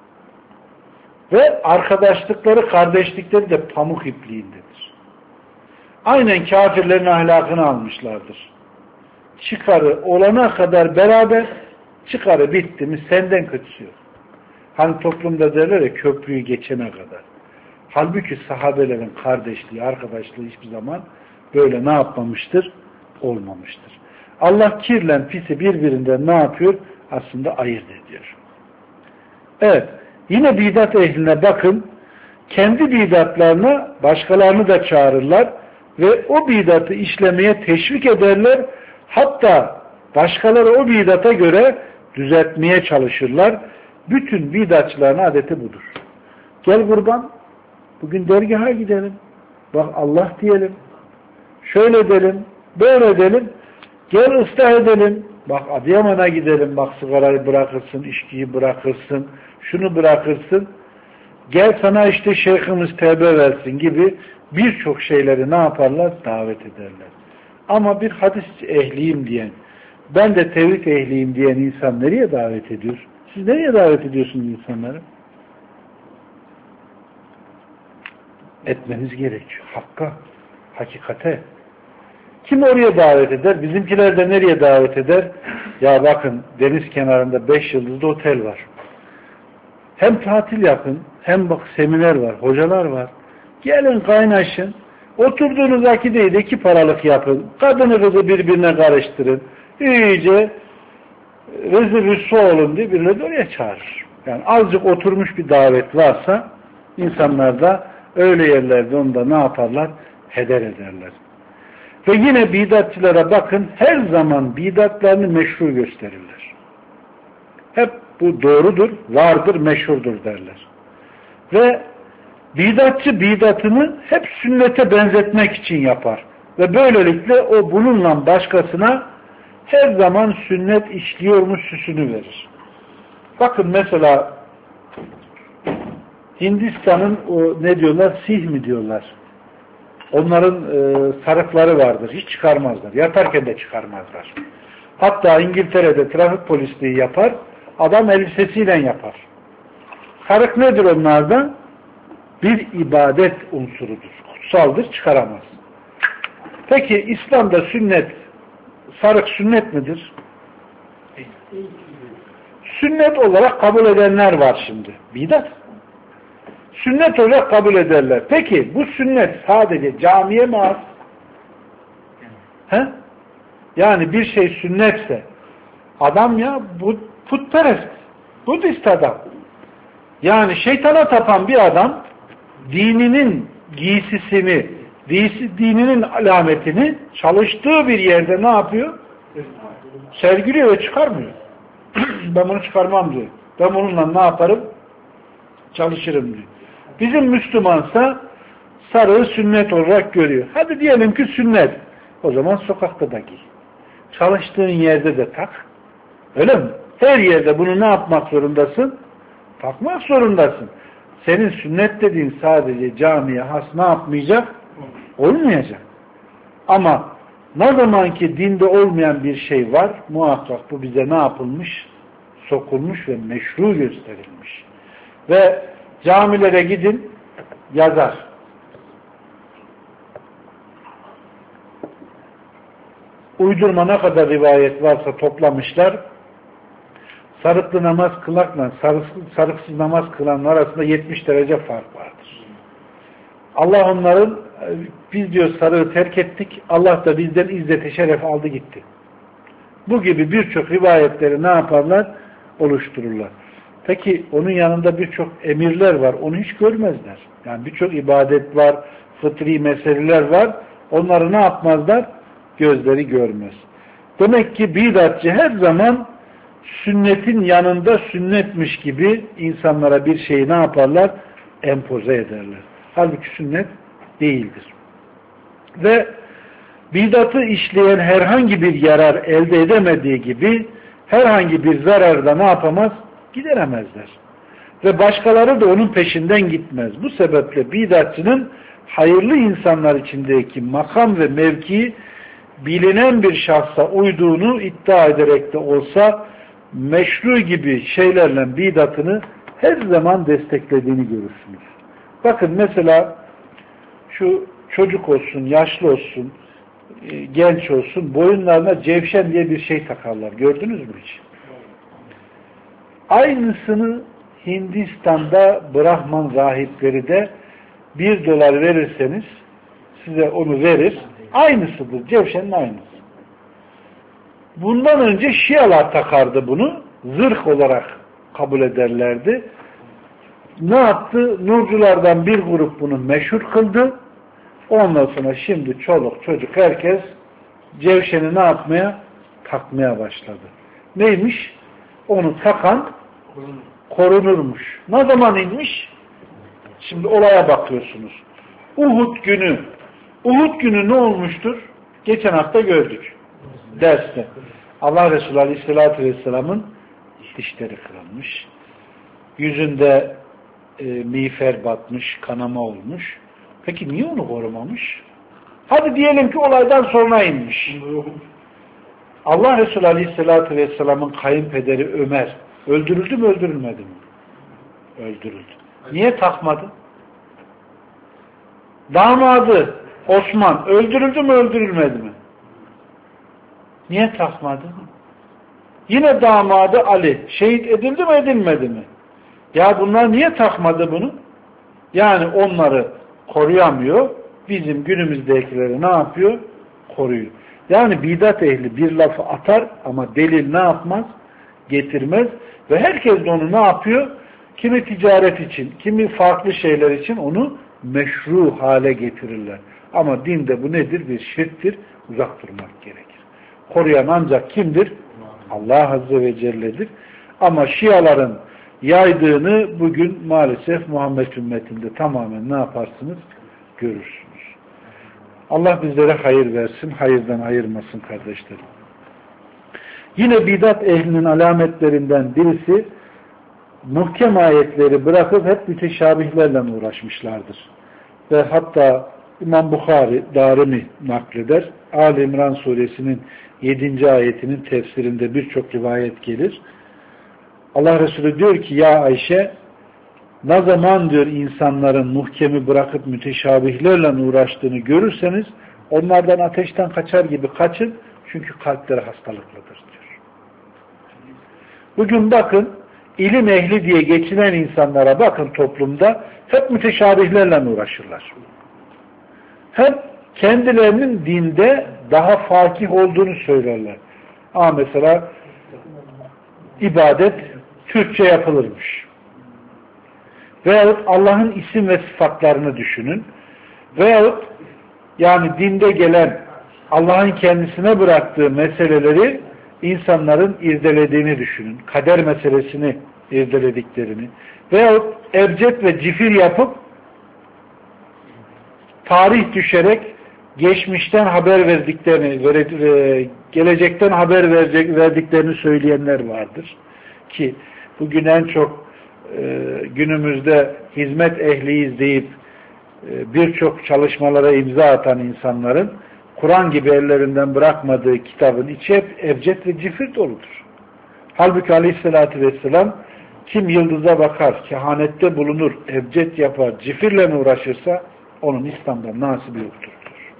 Ve arkadaşlıkları, kardeşlikleri de pamuk ipliğindedir. Aynen kafirlerin ahlakını almışlardır. Çıkarı olana kadar beraber, çıkarı bitti mi senden kötüsü yok. Hani toplumda derler ya köprüyü geçene kadar. Halbuki sahabelerin kardeşliği, arkadaşlığı hiçbir zaman böyle ne yapmamıştır? Olmamıştır. Allah kirlen pisi birbirinden ne yapıyor? Aslında ayırt ediyor. Evet. Yine bidat ehline bakın. Kendi bidatlarına başkalarını da çağırırlar ve o bidatı işlemeye teşvik ederler. Hatta başkaları o bidata göre düzeltmeye çalışırlar. Bütün bidatçıların adeti budur. Gel kurban, bugün dergaha gidelim. Bak Allah diyelim. Şöyle edelim, böyle edelim. Gel ıslah edelim. Bak Adıyaman'a gidelim. Bak sigarayı bırakırsın, içkiyi bırakırsın, şunu bırakırsın. Gel sana işte şeyhimiz tevbe versin gibi birçok şeyleri ne yaparlar? Davet ederler. Ama bir hadis ehliyim diyen, ben de tevhid ehliyim diyen insan nereye davet ediyor? Siz nereye davet ediyorsunuz insanları? Etmeniz gerekiyor. Hakka, hakikate. Kim oraya davet eder? Bizimkiler de nereye davet eder? Ya bakın deniz kenarında beş yıldızlı otel var. Hem tatil yapın, hem bak seminer var, hocalar var. Gelin kaynaşın. Oturduğunuz akideyi de iki paralık yapın. Kadını kızı birbirine karıştırın. İyice rezil rüsva olun diye birileri oraya çağırır. Yani azıcık oturmuş bir davet varsa insanlar da öyle yerlerde onu da ne yaparlar? Heder ederler. Ve yine bidatçılara bakın, her zaman bidatlarını meşru gösterirler. Hep bu doğrudur, vardır, meşhurdur derler. Ve bidatçı bidatını hep sünnete benzetmek için yapar. Ve böylelikle o bununla başkasına her zaman sünnet işliyormuş süsünü verir. Bakın mesela Hindistan'ın o ne diyorlar? Sih mi diyorlar? Onların e, sarıkları vardır. Hiç çıkarmazlar. Yatarken de çıkarmazlar. Hatta İngiltere'de trafik polisliği yapar. Adam elbisesiyle yapar. Sarık nedir onlarda? Bir ibadet unsurudur. Kutsaldır. Çıkaramaz. Peki İslam'da sünnet, sarık sünnet midir? Sünnet olarak kabul edenler var şimdi. Bidat. Sünnet olarak kabul ederler. Peki bu sünnet sadece camiye mi az? He? Yani bir şey sünnetse adam ya bu putperest, Budist adam. Yani şeytana tapan bir adam dininin giysisini, dininin alametini çalıştığı bir yerde ne yapıyor? Sergiliyor ve çıkarmıyor. Ben bunu çıkarmam diyor. Ben bununla ne yaparım? Çalışırım diyor. Bizim Müslümansa sarığı sünnet olarak görüyor. Hadi diyelim ki sünnet. O zaman sokakta da giy. Çalıştığın yerde de tak. Öyle mi? Her yerde bunu ne yapmak zorundasın? Takmak zorundasın. Senin sünnet dediğin sadece camiye has ne yapmayacak? Olmayacak. Ama ne zaman ki dinde olmayan bir şey var, muhakkak bu bize ne yapılmış? Sokulmuş ve meşru gösterilmiş. Ve camilere gidin, yazar. Uydurma ne kadar rivayet varsa toplamışlar. Sarıklı namaz kılmakla sarıksız, sarıksız namaz kılanlar arasında yetmiş derece fark vardır. Allah onların, biz diyor sarığı terk ettik, Allah da bizden izzeti şeref aldı gitti. Bu gibi birçok rivayetleri ne yaparlar? Oluştururlar. Peki onun yanında birçok emirler var. Onu hiç görmezler. Yani birçok ibadet var, fıtri meseleler var. Onları ne yapmazlar? Gözleri görmez. Demek ki bidatçı her zaman sünnetin yanında sünnetmiş gibi insanlara bir şeyi ne yaparlar? Empoze ederler. Halbuki sünnet değildir. Ve bidatı işleyen herhangi bir yarar elde edemediği gibi herhangi bir zararda ne yapamaz? Gideremezler. Ve başkaları da onun peşinden gitmez. Bu sebeple bidatçının hayırlı insanlar içindeki makam ve mevkii bilinen bir şahsa uyduğunu iddia ederek de olsa meşru gibi şeylerle bidatını her zaman desteklediğini görürsünüz. Bakın mesela şu çocuk olsun, yaşlı olsun, genç olsun, boyunlarına cevşen diye bir şey takarlar. Gördünüz mü hiç? Aynısını Hindistan'da Brahman rahipleri de bir dolar verirseniz size onu verir. Aynısıdır. Cevşenin aynısı. Bundan önce Şialar takardı bunu. Zırh olarak kabul ederlerdi. Ne yaptı? Nurculardan bir grup bunu meşhur kıldı. Ondan sonra şimdi çoluk çocuk herkes cevşeni ne yapmaya? Takmaya başladı. Neymiş? Onu takan korunurmuş. Ne zaman inmiş? Şimdi olaya bakıyorsunuz. Uhud günü. Uhud günü ne olmuştur? Geçen hafta gördük. Derste. Allah Resulü Aleyhisselatü Vesselam'ın dişleri kırılmış. Yüzünde e, miğfer batmış, kanama olmuş. Peki niye onu korumamış? Hadi diyelim ki olaydan sonra inmiş. Allah Resulü Aleyhisselatü Vesselam'ın kayınpederi Ömer öldürüldü mü öldürülmedi mi? Öldürüldü. Niye takmadı? Damadı Osman öldürüldü mü öldürülmedi mi? Niye takmadı? Yine damadı Ali şehit edildi mi edilmedi mi? Ya bunlar niye takmadı bunu? Yani onları koruyamıyor. Bizim günümüzdekileri ne yapıyor? Koruyor. Yani bidat ehli bir lafı atar ama delil ne yapmaz? Getirmez. Ve herkes de onu ne yapıyor? Kimi ticaret için, kimi farklı şeyler için onu meşru hale getirirler. Ama dinde bu nedir? Bir şirktir. Uzak durmak gerekir. Koruyan ancak kimdir? Allah Azze ve Celle'dir. Ama Şiaların yaydığını bugün maalesef Muhammed ümmetinde tamamen ne yaparsınız? Görürsünüz. Allah bizlere hayır versin, hayırdan ayırmasın kardeşlerim. Yine bidat ehlinin alametlerinden birisi muhkem ayetleri bırakıp hep müteşabihlerle uğraşmışlardır. Ve hatta İmam Bukhari, Darimi nakleder. Ali İmran suresinin yedinci ayetinin tefsirinde birçok rivayet gelir. Allah Resulü diyor ki ya Ayşe ne zaman diyor insanların muhkemi bırakıp müteşabihlerle uğraştığını görürseniz onlardan ateşten kaçar gibi kaçın çünkü kalpleri hastalıklıdır diyor. Bugün bakın ilim ehli diye geçinen insanlara bakın toplumda hep müteşabihlerle uğraşırlar. Hep kendilerinin dinde daha fakih olduğunu söylerler. Ama mesela ibadet Türkçe yapılırmış. Veyahut Allah'ın isim ve sıfatlarını düşünün. Veyahut yani dinde gelen Allah'ın kendisine bıraktığı meseleleri insanların irdelediğini düşünün. Kader meselesini irdelediklerini. Veyahut ebced ve cifir yapıp tarih düşerek geçmişten haber verdiklerini, gelecekten haber verecek, verdiklerini söyleyenler vardır. Ki bugün en çok e, günümüzde hizmet ehliyiz deyip e, birçok çalışmalara imza atan insanların Kur'an gibi ellerinden bırakmadığı kitabın içi hep ebced ve cifir doludur. Halbuki aleyhissalatü vesselam kim yıldıza bakar, kehanette bulunur, ebced yapar, cifirle uğraşırsa onun İslam'dan nasibi yoktur.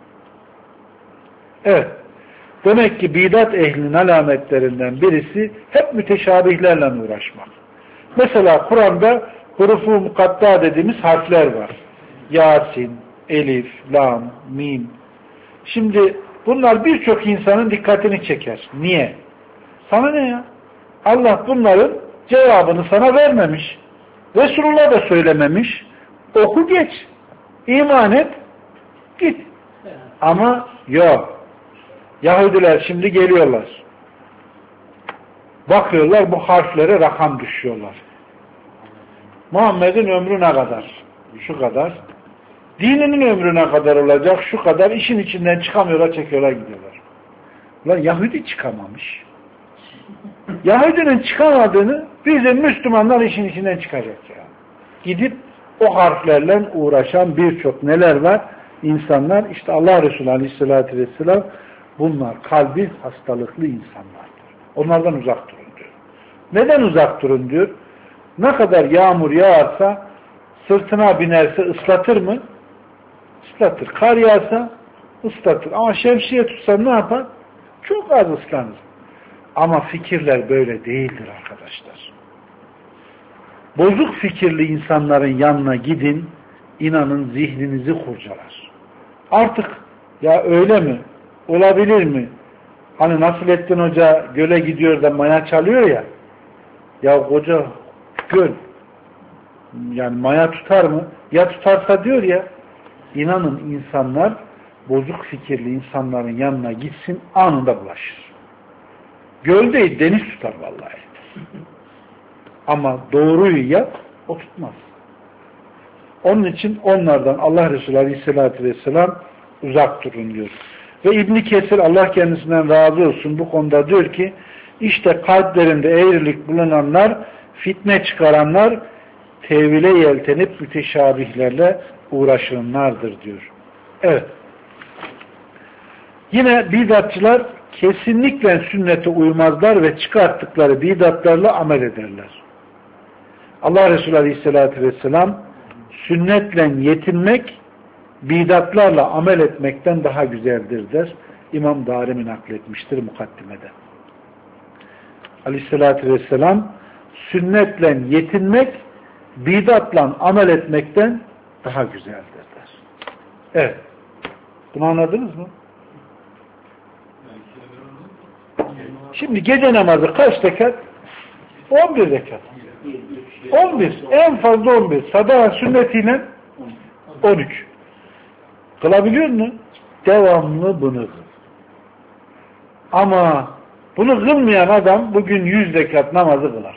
Evet. Demek ki bidat ehlinin alametlerinden birisi hep müteşabihlerle uğraşmak. Mesela Kur'an'da hurufu mukatta dediğimiz harfler var. Yasin, Elif, Lam, Mim. Şimdi bunlar birçok insanın dikkatini çeker. Niye? Sana ne ya? Allah bunların cevabını sana vermemiş. Resulullah da söylememiş. Oku geç. İman et. Git. Ama yok. Yahudiler şimdi geliyorlar. Bakıyorlar bu harflere rakam düşüyorlar. Muhammed'in ömrü ne kadar? Şu kadar. Dininin ömrü ne kadar olacak? Şu kadar. İşin içinden çıkamıyorlar, çekiyorlar, gidiyorlar. Ulan Yahudi çıkamamış. Yahudinin çıkamadığını bizim Müslümanlar işin içinden çıkacak ya. Gidip o harflerle uğraşan birçok neler var? İnsanlar, işte Allah Resulü Aleyhisselatü Vesselam bunlar kalbi hastalıklı insanlardır. Onlardan uzak durun diyor. Neden uzak durun diyor? Ne kadar yağmur yağarsa sırtına binerse ıslatır mı? Islatır. Kar yağsa ıslatır. Ama şemsiye tutsa ne yapar? Çok az ıslanır. Ama fikirler böyle değildir arkadaşlar. Bozuk fikirli insanların yanına gidin, inanın zihninizi kurcalar. Artık ya öyle mi? Olabilir mi? Hani Nasrettin Hoca göle gidiyor da maya çalıyor ya. Ya hoca göl yani maya tutar mı? Ya tutarsa diyor ya, inanın insanlar bozuk fikirli insanların yanına gitsin anında bulaşır. Göl değil deniz tutar vallahi. Ama doğruyu yap o tutmaz. Onun için onlardan Allah Resulü Aleyhisselatü Vesselam uzak durun diyor. Ve İbn Kesir Allah kendisinden razı olsun bu konuda diyor ki işte kalplerinde eğrilik bulunanlar, fitne çıkaranlar, tevhile yeltenip müteşabihlerle uğraşanlardır diyor. Evet. Yine bidatçılar kesinlikle sünnete uymazlar ve çıkarttıkları bidatlarla amel ederler. Allah Resulü Aleyhisselatü Vesselam sünnetle yetinmek bidatlarla amel etmekten daha güzeldir der. İmam Darimi nakletmiştir mukaddimede. Aleyhissalatü vesselam sünnetle yetinmek bidatla amel etmekten daha güzeldir der. Evet. Bunu anladınız mı? Şimdi gece namazı kaç rekat? on bir rekat. on bir. En fazla on bir. Sabah sünnetiyle on üç. Kılabiliyor musun? Devamlı bunu kıl. Ama bunu kılmayan adam bugün yüz rekat namazı kılar.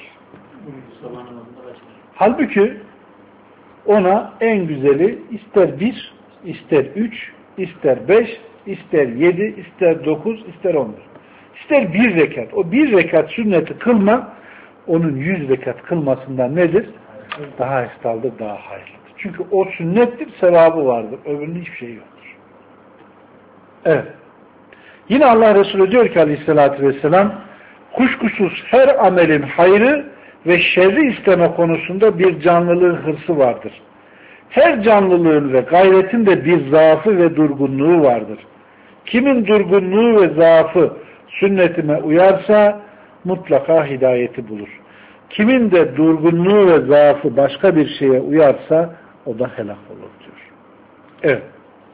Halbuki ona en güzeli ister bir, ister üç, ister beş, ister yedi, ister dokuz, ister on bir. İster bir rekat. O bir rekat sünneti kılma onun yüz rekat kılmasından nedir? Daha eftaldır, daha hayırlıdır. Çünkü o sünnettir, sevabı vardır. Öbürünün hiçbir şey yoktur. Evet. Yine Allah Resulü diyor ki aleyhissalatü vesselam, kuşkusuz her amelin hayrı ve şerri isteme konusunda bir canlılığın hırsı vardır. Her canlılığın ve gayretin de bir zaafı ve durgunluğu vardır. Kimin durgunluğu ve zaafı sünnetime uyarsa mutlaka hidayeti bulur. Kimin de durgunluğu ve zaafı başka bir şeye uyarsa o da helak olur diyor. Evet.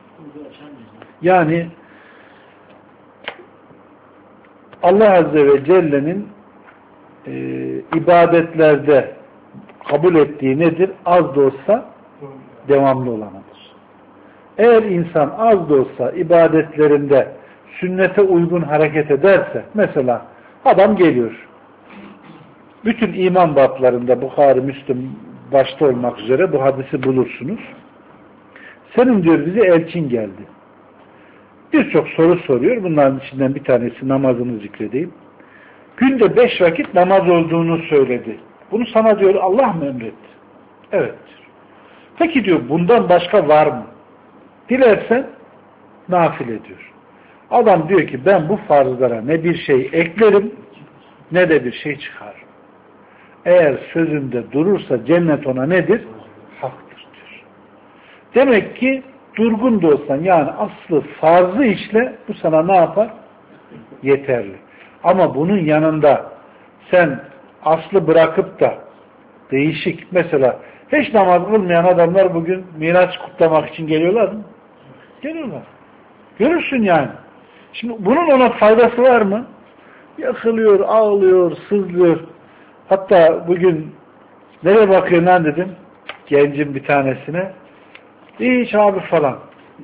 Yani Allah Azze ve Celle'nin e, ibadetlerde kabul ettiği nedir? Az da olsa devamlı olanıdır. Eğer insan az da olsa ibadetlerinde sünnete uygun hareket ederse, mesela adam geliyor, bütün iman bablarında Bukhari, Müslüm başta olmak üzere bu hadisi bulursunuz. Senin diyor bize elçin geldi. Birçok soru soruyor. Bunların içinden bir tanesi namazını zikredeyim. Günde beş vakit namaz olduğunu söyledi. Bunu sana diyor Allah mı emretti? Evet diyor. Peki diyor bundan başka var mı? Dilersen nafile diyor. Adam diyor ki ben bu farzlara ne bir şey eklerim ne de bir şey çıkarım. Eğer sözünde durursa cennet ona nedir? Haktır diyor. Demek ki durgun da olsan yani aslı farzı işle bu sana ne yapar? Yeterli. Ama bunun yanında sen aslı bırakıp da değişik mesela hiç namaz kılmayan adamlar bugün Miraç kutlamak için geliyorlar mı? Geliyorlar. Görürsün yani. Şimdi bunun ona faydası var mı? Yakılıyor, ağlıyor, sızlıyor. Hatta bugün nereye bakıyor lan dedim gencin bir tanesine. Hiç abi falan.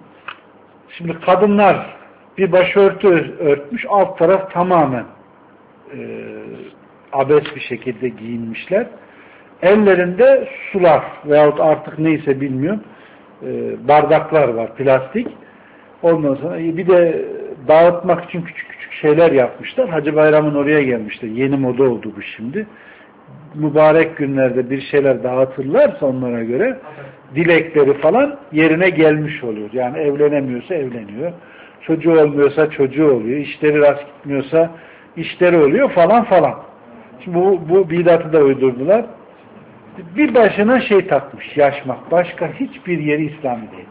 Şimdi kadınlar bir başörtü örtmüş, alt taraf tamamen e, abes bir şekilde giyinmişler. Ellerinde sular veyahut artık neyse bilmiyorum e, bardaklar var, plastik. Ondan sonra bir de dağıtmak için küçük küçük şeyler yapmışlar. Hacı Bayram'ın oraya gelmişler. Yeni moda oldu bu şimdi. Mübarek günlerde bir şeyler dağıtırlarsa onlara göre dilekleri falan yerine gelmiş oluyor. Yani evlenemiyorsa evleniyor. Çocuğu olmuyorsa çocuğu oluyor. İşleri rast gitmiyorsa işleri oluyor falan falan. Şimdi bu, bu bidatı da uydurdular. Bir başına şey takmış. Yaşmak. Başka hiçbir yeri İslami değil.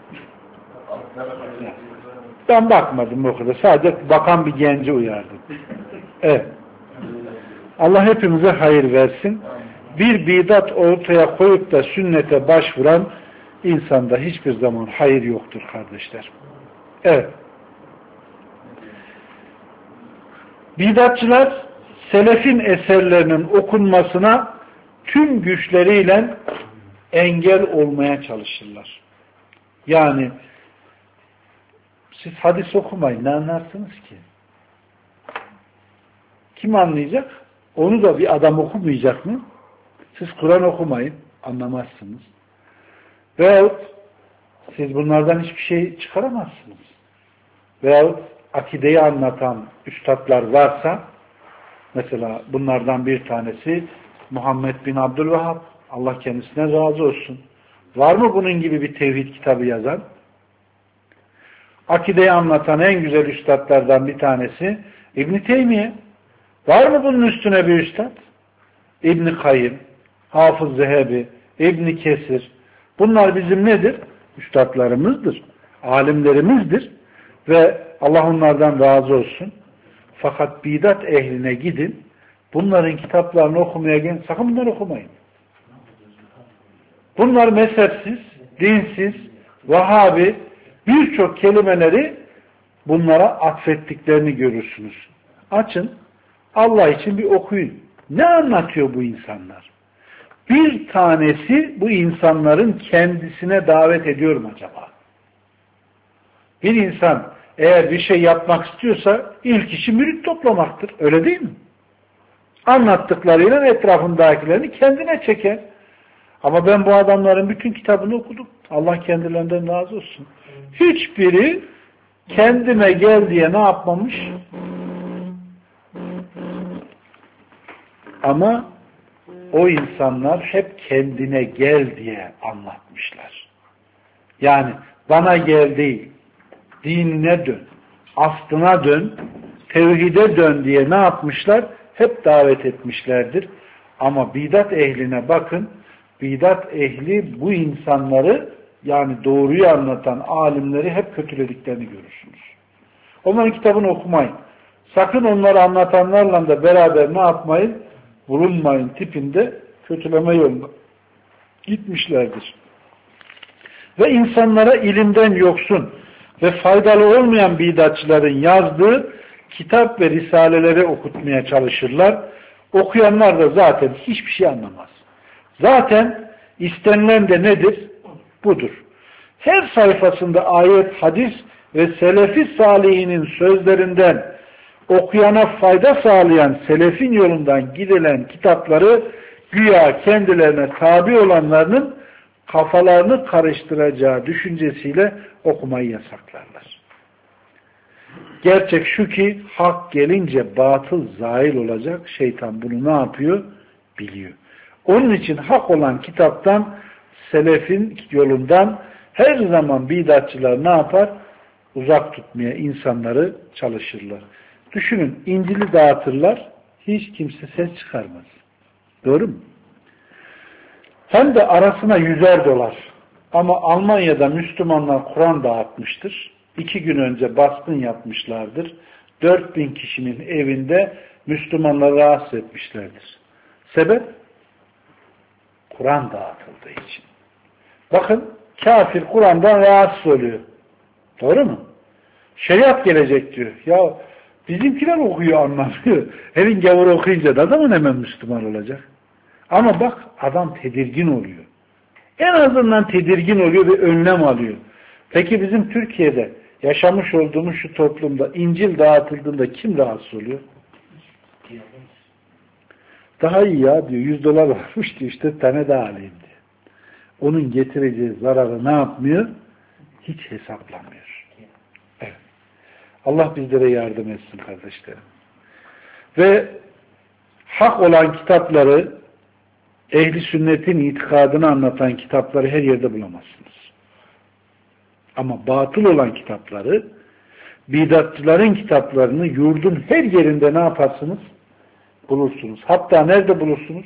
Ben bakmadım o kadar. Sadece bakan bir genci uyardım. Evet. Allah hepimize hayır versin. Bir bidat ortaya koyup da sünnete başvuran insanda hiçbir zaman hayır yoktur kardeşler. Evet. Bidatçılar selefin eserlerinin okunmasına tüm güçleriyle engel olmaya çalışırlar. Yani siz hadis okumayın. Ne anlarsınız ki? Kim anlayacak? Onu da bir adam okumayacak mı? Siz Kur'an okumayın. Anlamazsınız. Veyahut siz bunlardan hiçbir şey çıkaramazsınız. Veyahut akideyi anlatan üstadlar varsa mesela bunlardan bir tanesi Muhammed bin Abdülvehhab. Allah kendisine razı olsun. Var mı bunun gibi bir tevhid kitabı yazan? Akideyi anlatan en güzel üstadlardan bir tanesi İbn-i Teymiye. Var mı bunun üstüne bir üstad? İbn-i Kayyim, Hafız Zehebi, İbn-i Kesir. Bunlar bizim nedir? Üstadlarımızdır. alimlerimizdir ve Allah onlardan razı olsun. Fakat bidat ehline gidin, bunların kitaplarını okumaya gelin, sakın bunları okumayın. Bunlar mezhepsiz, dinsiz, Vahabi birçok kelimeleri bunlara atfettiklerini görürsünüz. Açın, Allah için bir okuyun. Ne anlatıyor bu insanlar? Bir tanesi bu insanların kendisine davet ediyor mu acaba? Bir insan eğer bir şey yapmak istiyorsa ilk işi mürit toplamaktır. Öyle değil mi? Anlattıklarıyla etrafındakilerini kendine çeker. Ama ben bu adamların bütün kitabını okudum. Allah kendilerinden razı olsun. Hiçbiri kendime gel diye ne yapmamış? Ama o insanlar hep kendine gel diye anlatmışlar. Yani bana gel değil, dinine dön, aslına dön, tevhide dön diye ne yapmışlar? Hep davet etmişlerdir. Ama bidat ehline bakın, bidat ehli bu insanları, yani doğruyu anlatan alimleri hep kötülediklerini görürsünüz. Onların kitabını okumayın. Sakın onları anlatanlarla da beraber ne yapmayın? Bulunmayın tipinde kötüleme yoluna gitmişlerdir. Ve insanlara ilimden yoksun ve faydalı olmayan bidatçıların yazdığı kitap ve risaleleri okutmaya çalışırlar. Okuyanlar da zaten hiçbir şey anlamaz. Zaten istenilen de nedir? Budur. Her sayfasında ayet, hadis ve selefi salihinin sözlerinden okuyana fayda sağlayan selefin yolundan gidilen kitapları güya kendilerine tabi olanlarının kafalarını karıştıracağı düşüncesiyle okumayı yasaklarlar. Gerçek şu ki hak gelince batıl zail olacak. Şeytan bunu ne yapıyor? Biliyor. Onun için hak olan kitaptan, selefin yolundan her zaman bidatçılar ne yapar? Uzak tutmaya insanları çalışırlar. Düşünün, İncil'i dağıtırlar, hiç kimse ses çıkarmaz. Doğru mu? Hem de arasına yüzer dolar. Ama Almanya'da Müslümanlar Kur'an dağıtmıştır. İki gün önce baskın yapmışlardır. Dört bin kişinin evinde Müslümanları rahatsız etmişlerdir. Sebep? Kur'an dağıtıldığı için. Bakın, kafir Kur'an'dan rahatsız oluyor. Doğru mu? Şeriat gelecek diyor. Ya bizimkiler okuyor, anlamıyor. Elin gavuru okuyunca da adamın hemen Müslüman olacak. Ama bak, adam tedirgin oluyor. En azından tedirgin oluyor ve önlem alıyor. Peki bizim Türkiye'de yaşamış olduğumuz şu toplumda İncil dağıtıldığında kim rahatsız oluyor? Daha iyi ya diyor. Yüz dolar varmış diyor. İşte tane daha alayım diyor. Onun getireceği zararı ne yapmıyor? Hiç hesaplamıyor. Evet. Allah bizlere yardım etsin kardeşlerim. Ve hak olan kitapları, ehli sünnetin itikadını anlatan kitapları her yerde bulamazsınız. Ama batıl olan kitapları, bidatçıların kitaplarını yurdun her yerinde ne yaparsınız? Bulursunuz. Hatta nerede bulursunuz?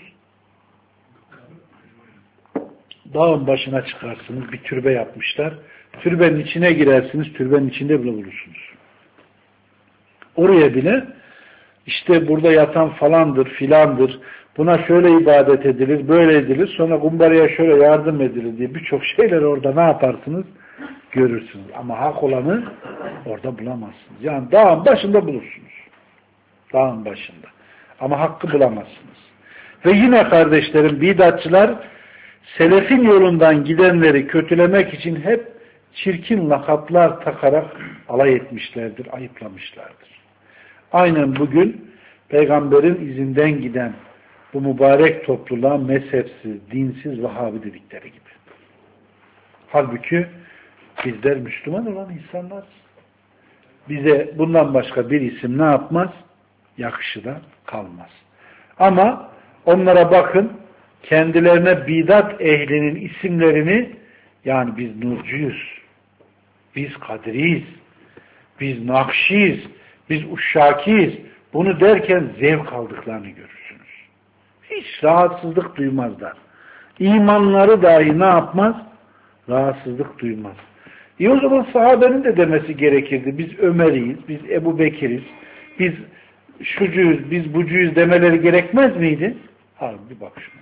Dağın başına çıkarsınız. Bir türbe yapmışlar. Türbenin içine girersiniz. Türbenin içinde bile bulursunuz. Oraya bile işte burada yatan falandır, filandır. Buna şöyle ibadet edilir, böyle edilir. Sonra kumbaraya şöyle yardım edilir diye birçok şeyler orada ne yaparsınız? Görürsünüz. Ama hak olanı orada bulamazsınız. Yani dağın başında bulursunuz. Dağın başında. Ama hakkı bulamazsınız. Ve yine kardeşlerim, bidatçılar selefin yolundan gidenleri kötülemek için hep çirkin lakaplar takarak alay etmişlerdir, ayıplamışlardır. Aynen bugün peygamberin izinden giden bu mübarek topluluğa mezhepsiz, dinsiz, Vahabi dedikleri gibi. Halbuki bizler Müslüman olan insanlarız. Bize bundan başka bir isim ne yapmaz? Yakışı da kalmaz. Ama onlara bakın, kendilerine bidat ehlinin isimlerini, yani biz Nurcuyuz, biz Kadiriyiz, biz Nakşiyiz, biz Uşşakiyiz, bunu derken zevk aldıklarını görürsünüz. Hiç rahatsızlık duymazlar. İmanları dahi ne yapmaz? Rahatsızlık duymaz. E o zaman sahabenin de demesi gerekirdi. Biz Ömer'iyiz, biz Ebu Bekir'iz, biz şucuyuz, biz bucuyuz demeleri gerekmez miydi? Abi bir bak şuna.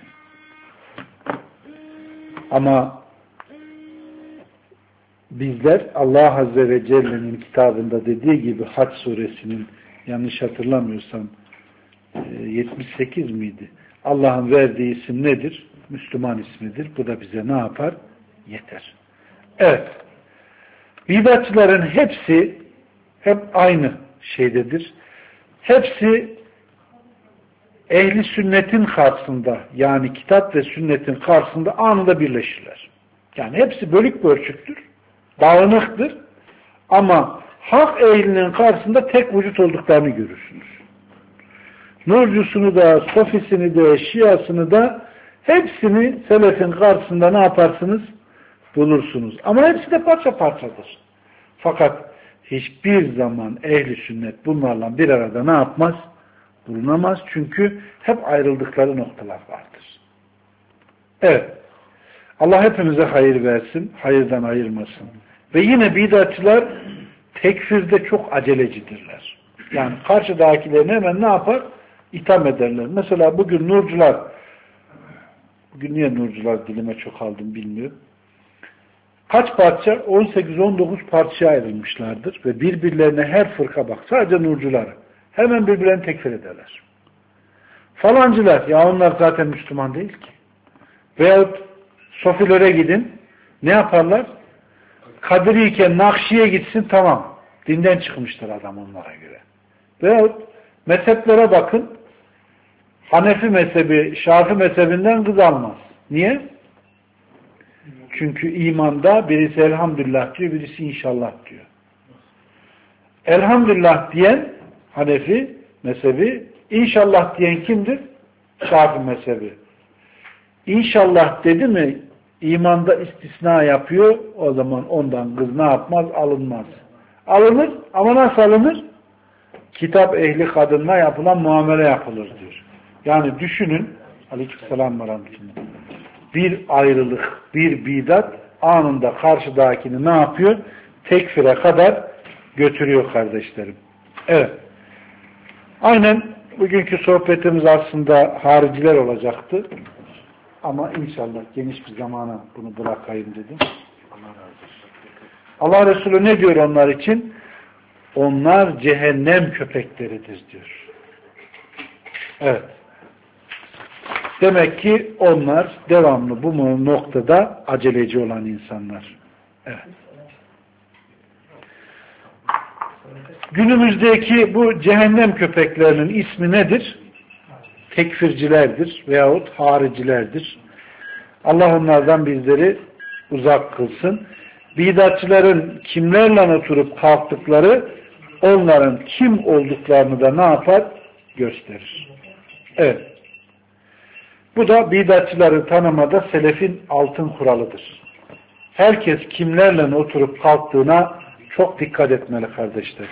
Ama bizler Allah Azze ve Celle'nin kitabında dediği gibi Hac suresinin yanlış hatırlamıyorsam yetmiş sekiz miydi? Allah'ın verdiği isim nedir? Müslüman ismidir. Bu da bize ne yapar? Yeter. Evet. Bidatçıların hepsi hep aynı şeydedir. Hepsi ehli sünnetin karşısında, yani kitap ve sünnetin karşısında anında birleşirler. Yani hepsi bölük bölçüktür, dağınıktır ama hak ehlinin karşısında tek vücut olduklarını görürsünüz. Nurcusunu da, sofisini de, şiasını da hepsini selefin karşısında ne yaparsınız? Bulursunuz. Ama hepsi de parça parçadır. Fakat hiçbir zaman ehli sünnet bunlarla bir arada ne yapmaz? Bulunamaz. Çünkü hep ayrıldıkları noktalar vardır. Evet. Allah hepimize hayır versin. Hayırdan ayırmasın. Ve yine bidatçılar tekfirde çok acelecidirler. Yani karşıdakilerini hemen ne yapar? İtham ederler. Mesela bugün nurcular, bugün niye nurcular dilime çok aldım bilmiyorum. Kaç parça? on sekiz on dokuz parçaya ayrılmışlardır ve birbirlerine her fırka bak. Sadece nurcular. Hemen birbirlerini tekfir ederler. Falancılar, ya onlar zaten Müslüman değil ki. Veyahut sofilere gidin, ne yaparlar? Kadiriyken Nakşi'ye gitsin, tamam. Dinden çıkmıştır adam onlara göre. Veyahut mezheplere bakın, Hanefi mezhebi, Şafii mezhebinden kız almaz. Niye? Çünkü imanda birisi elhamdülillah diyor, birisi inşallah diyor. Elhamdülillah diyen Hanefi mezhebi, inşallah diyen kimdir? Şafii mezhebi. İnşallah dedi mi imanda istisna yapıyor, o zaman ondan kız ne yapmaz? Alınmaz. Alınır ama nasıl alınır? Kitap ehli kadınla yapılan muamele yapılır diyor. Yani düşünün, aleykümselam ve rahmetullah, bir ayrılık, bir bidat anında karşıdakini ne yapıyor? Tekfire kadar götürüyor kardeşlerim. Evet. Aynen bugünkü sohbetimiz aslında hariciler olacaktı. Ama inşallah geniş bir zamana bunu bırakayım dedim. Allah razı olsun. Allah Resulü ne diyor onlar için? Onlar cehennem köpekleridir diyor. Evet. Demek ki onlar devamlı bu noktada aceleci olan insanlar. Evet. Günümüzdeki bu cehennem köpeklerinin ismi nedir? Tekfircilerdir veyahut haricilerdir. Allah onlardan bizleri uzak kılsın. Bidatçıların kimlerle oturup kalktıkları onların kim olduklarını da ne yapar? Gösterir. Evet. Bu da bidatçıları tanımada selefin altın kuralıdır. Herkes kimlerle oturup kalktığına çok dikkat etmeli kardeşler.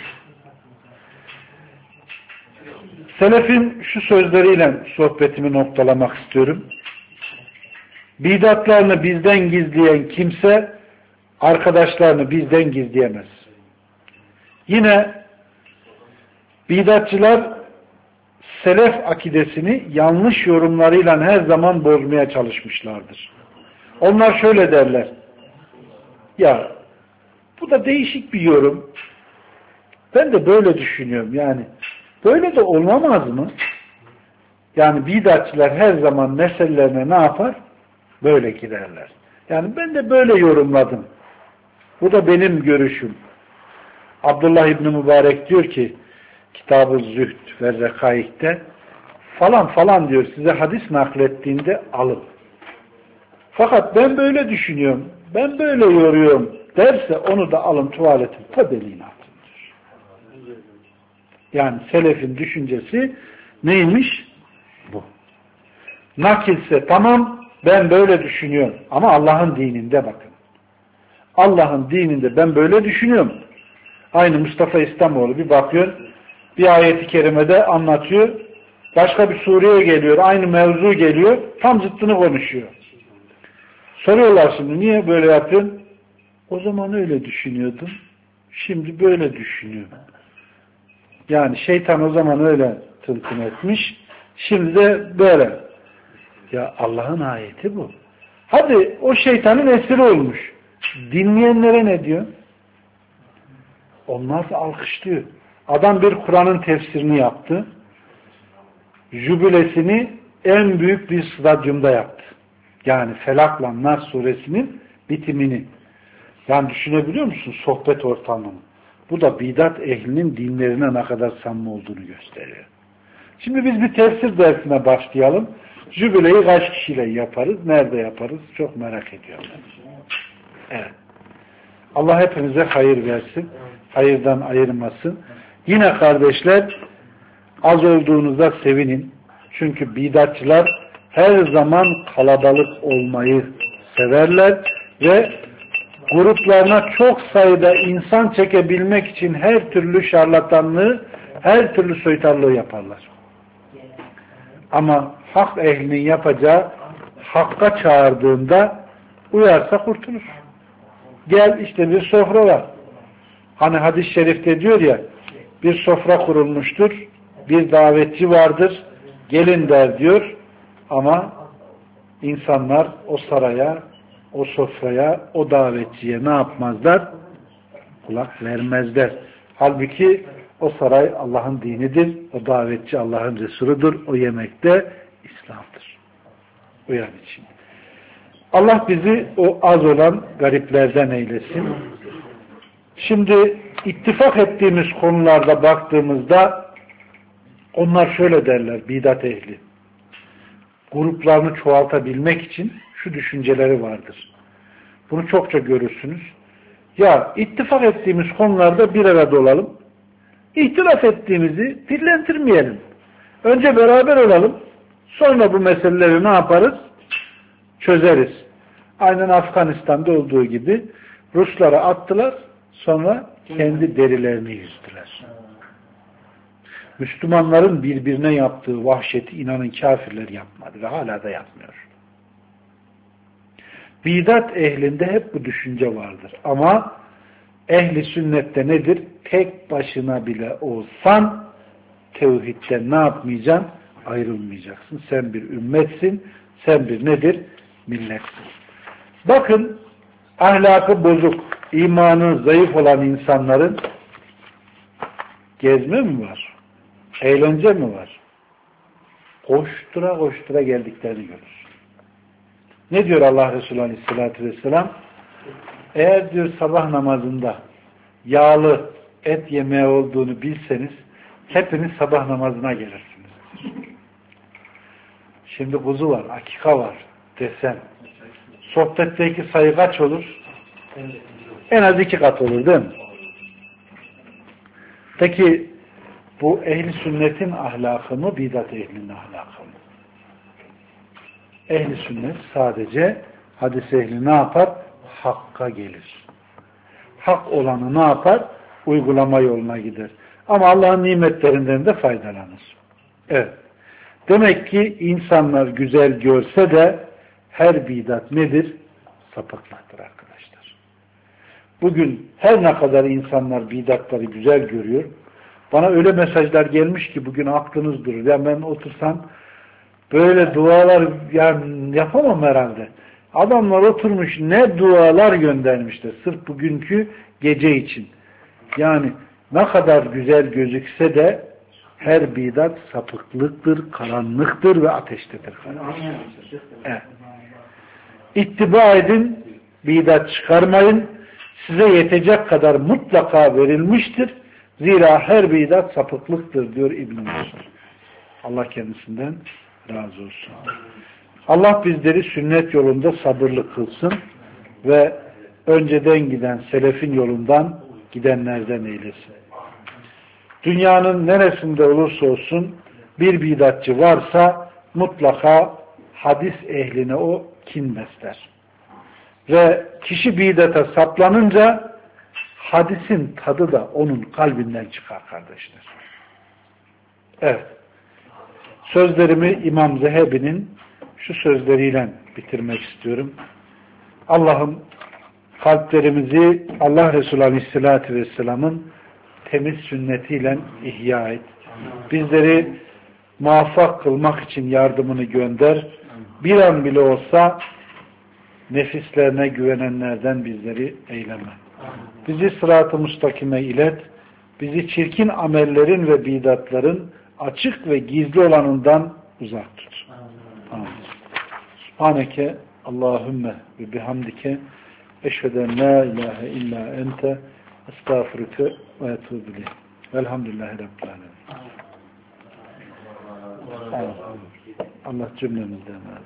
Selefin şu sözleriyle sohbetimi noktalamak istiyorum. Bidatlarını bizden gizleyen kimse arkadaşlarını bizden gizleyemez. Yine bidatçılar selef akidesini yanlış yorumlarıyla her zaman bozmaya çalışmışlardır. Onlar şöyle derler. Ya bu da değişik bir yorum. Ben de böyle düşünüyorum yani. Böyle de olmamaz mı? Yani bidatçılar her zaman meselelerine ne yapar? Böyle girerler. Yani ben de böyle yorumladım. Bu da benim görüşüm. Abdullah İbni Mübarek diyor ki Kitab-ı Zühd ve Rekaik'te falan falan diyor size hadis naklettiğinde alın. Fakat ben böyle düşünüyorum, ben böyle yoruyorum derse onu da alın tuvaletin ta deliğine atın diyor. Yani selefin düşüncesi neymiş? Bu. Nakilse tamam ben böyle düşünüyorum ama Allah'ın dininde bakın. Allah'ın dininde ben böyle düşünüyorum. Aynı Mustafa İslamoğlu bir bakıyor, bir ayeti kerimede anlatıyor, başka bir sureye geliyor, aynı mevzu geliyor, tam zıttını konuşuyor. Soruyorlar şimdi, niye böyle yapıyorsun? O zaman öyle düşünüyordum. Şimdi böyle düşünüyorum. Yani şeytan o zaman öyle tılsım etmiş. Şimdi de böyle. Ya Allah'ın ayeti bu. Hadi o şeytanın esiri olmuş. Dinleyenlere ne diyor? Onlar da alkışlıyor. Adam bir Kur'an'ın tefsirini yaptı. Jübilesini en büyük bir stadyumda yaptı. Yani Felak'la Nas suresinin bitimini. Yani düşünebiliyor musun sohbet ortamını? Bu da bidat ehlinin dinlerine ne kadar samimi olduğunu gösteriyor. Şimdi biz bir tefsir dersine başlayalım. Jübileyi kaç kişiyle yaparız? Nerede yaparız? Çok merak ediyorum. Evet. Allah hepinize hayır versin. Hayırdan ayırmasın. Yine kardeşler az olduğunuzda sevinin. Çünkü bidatçılar her zaman kalabalık olmayı severler ve gruplarına çok sayıda insan çekebilmek için her türlü şarlatanlığı, her türlü soytarlığı yaparlar. Ama hak ehlinin yapacağı hakka çağırdığında uyarsa kurtulur. Gel işte bir sofra var. Hani hadis-i şerifte diyor ya bir sofra kurulmuştur, bir davetçi vardır, gelin der diyor ama insanlar o saraya, o sofraya, o davetçiye ne yapmazlar? Kulak vermezler. Halbuki o saray Allah'ın dinidir, o davetçi Allah'ın Resuludur, o yemekte İslam'dır. Uyan için. Allah bizi o az olan gariplerden eylesin. Şimdi ittifak ettiğimiz konularda baktığımızda onlar şöyle derler, bidat ehli. Gruplarını çoğaltabilmek için şu düşünceleri vardır. Bunu çokça görürsünüz. Ya ittifak ettiğimiz konularda bir arada olalım. İhtilaf ettiğimizi dillendirmeyelim. Önce beraber olalım. Sonra bu meseleleri ne yaparız? Çözeriz. Aynen Afganistan'da olduğu gibi Ruslara attılar. Sonra kendi derilerini yüzdüler. Müslümanların birbirine yaptığı vahşeti inanın kafirler yapmadı ve hala da yapmıyor. Bidat ehlinde hep bu düşünce vardır. Ama ehli sünnette nedir? Tek başına bile olsan tevhidden ne yapmayacaksın? Ayrılmayacaksın. Sen bir ümmetsin. Sen bir nedir? Milletsin. Bakın ahlakı bozuk, imanı zayıf olan insanların gezme mi var? Eğlence mi var? Koştura koştura geldiklerini görür. Ne diyor Allah Resulü Aleyhisselatü Vesselam? Eğer diyor sabah namazında yağlı et yemeği olduğunu bilseniz hepiniz sabah namazına gelirsiniz. Şimdi kuzu var, akika var desen. Sohbetteki sayı kaç olur? En az iki kat olur değil mi? Peki bu ehli sünnetin ahlakı mı, bidat ehlinin ahlakı mı? Ehli sünnet sadece hadis ehli ne yapar? Hakka gelir. Hak olanı ne yapar? Uygulama yoluna gider. Ama Allah'ın nimetlerinden de faydalanır. Evet. Demek ki insanlar güzel görse de her bidat nedir? Sapıklıktır arkadaşlar. Bugün her ne kadar insanlar bidatları güzel görüyor, bana öyle mesajlar gelmiş ki bugün aklınız durur. Yani ben otursam böyle dualar yani yapamam herhalde. Adamlar oturmuş ne dualar göndermişler sırf bugünkü gece için. Yani ne kadar güzel gözükse de her bidat sapıklıktır, karanlıktır ve ateştedir. Evet. İttiba edin, bidat çıkarmayın. Size yetecek kadar mutlaka verilmiştir. Zira her bidat sapıklıktır diyor İbn-i Mesud. Allah kendisinden razı olsun. Allah bizleri sünnet yolunda sabırlı kılsın ve önceden giden selefin yolundan gidenlerden eylesin. Dünyanın neresinde olursa olsun bir bidatçı varsa mutlaka hadis ehline o kin besler. Ve kişi bidata saplanınca hadisin tadı da onun kalbinden çıkar kardeşler. Evet. Sözlerimi İmam Zehebi'nin şu sözleriyle bitirmek istiyorum. Allah'ım kalplerimizi Allah Resulü Aleyhisselatü Vesselam'ın temiz sünnetiyle ihya et. Bizleri muvaffak kılmak için yardımını gönder. Bir an bile olsa nefislerine güvenenlerden bizleri eyleme. Bizi sırat-ı müstakime ilet. Bizi çirkin amellerin ve bidatların açık ve gizli olanından uzak tut. Amin. Subhaneke Allahümme ve bihamdike eşheden la ilahe illa ente estağfurüke ve etûbü ileyh. Velhamdülillahi Rabbil alemin. Allah cümlemizden razı olsun.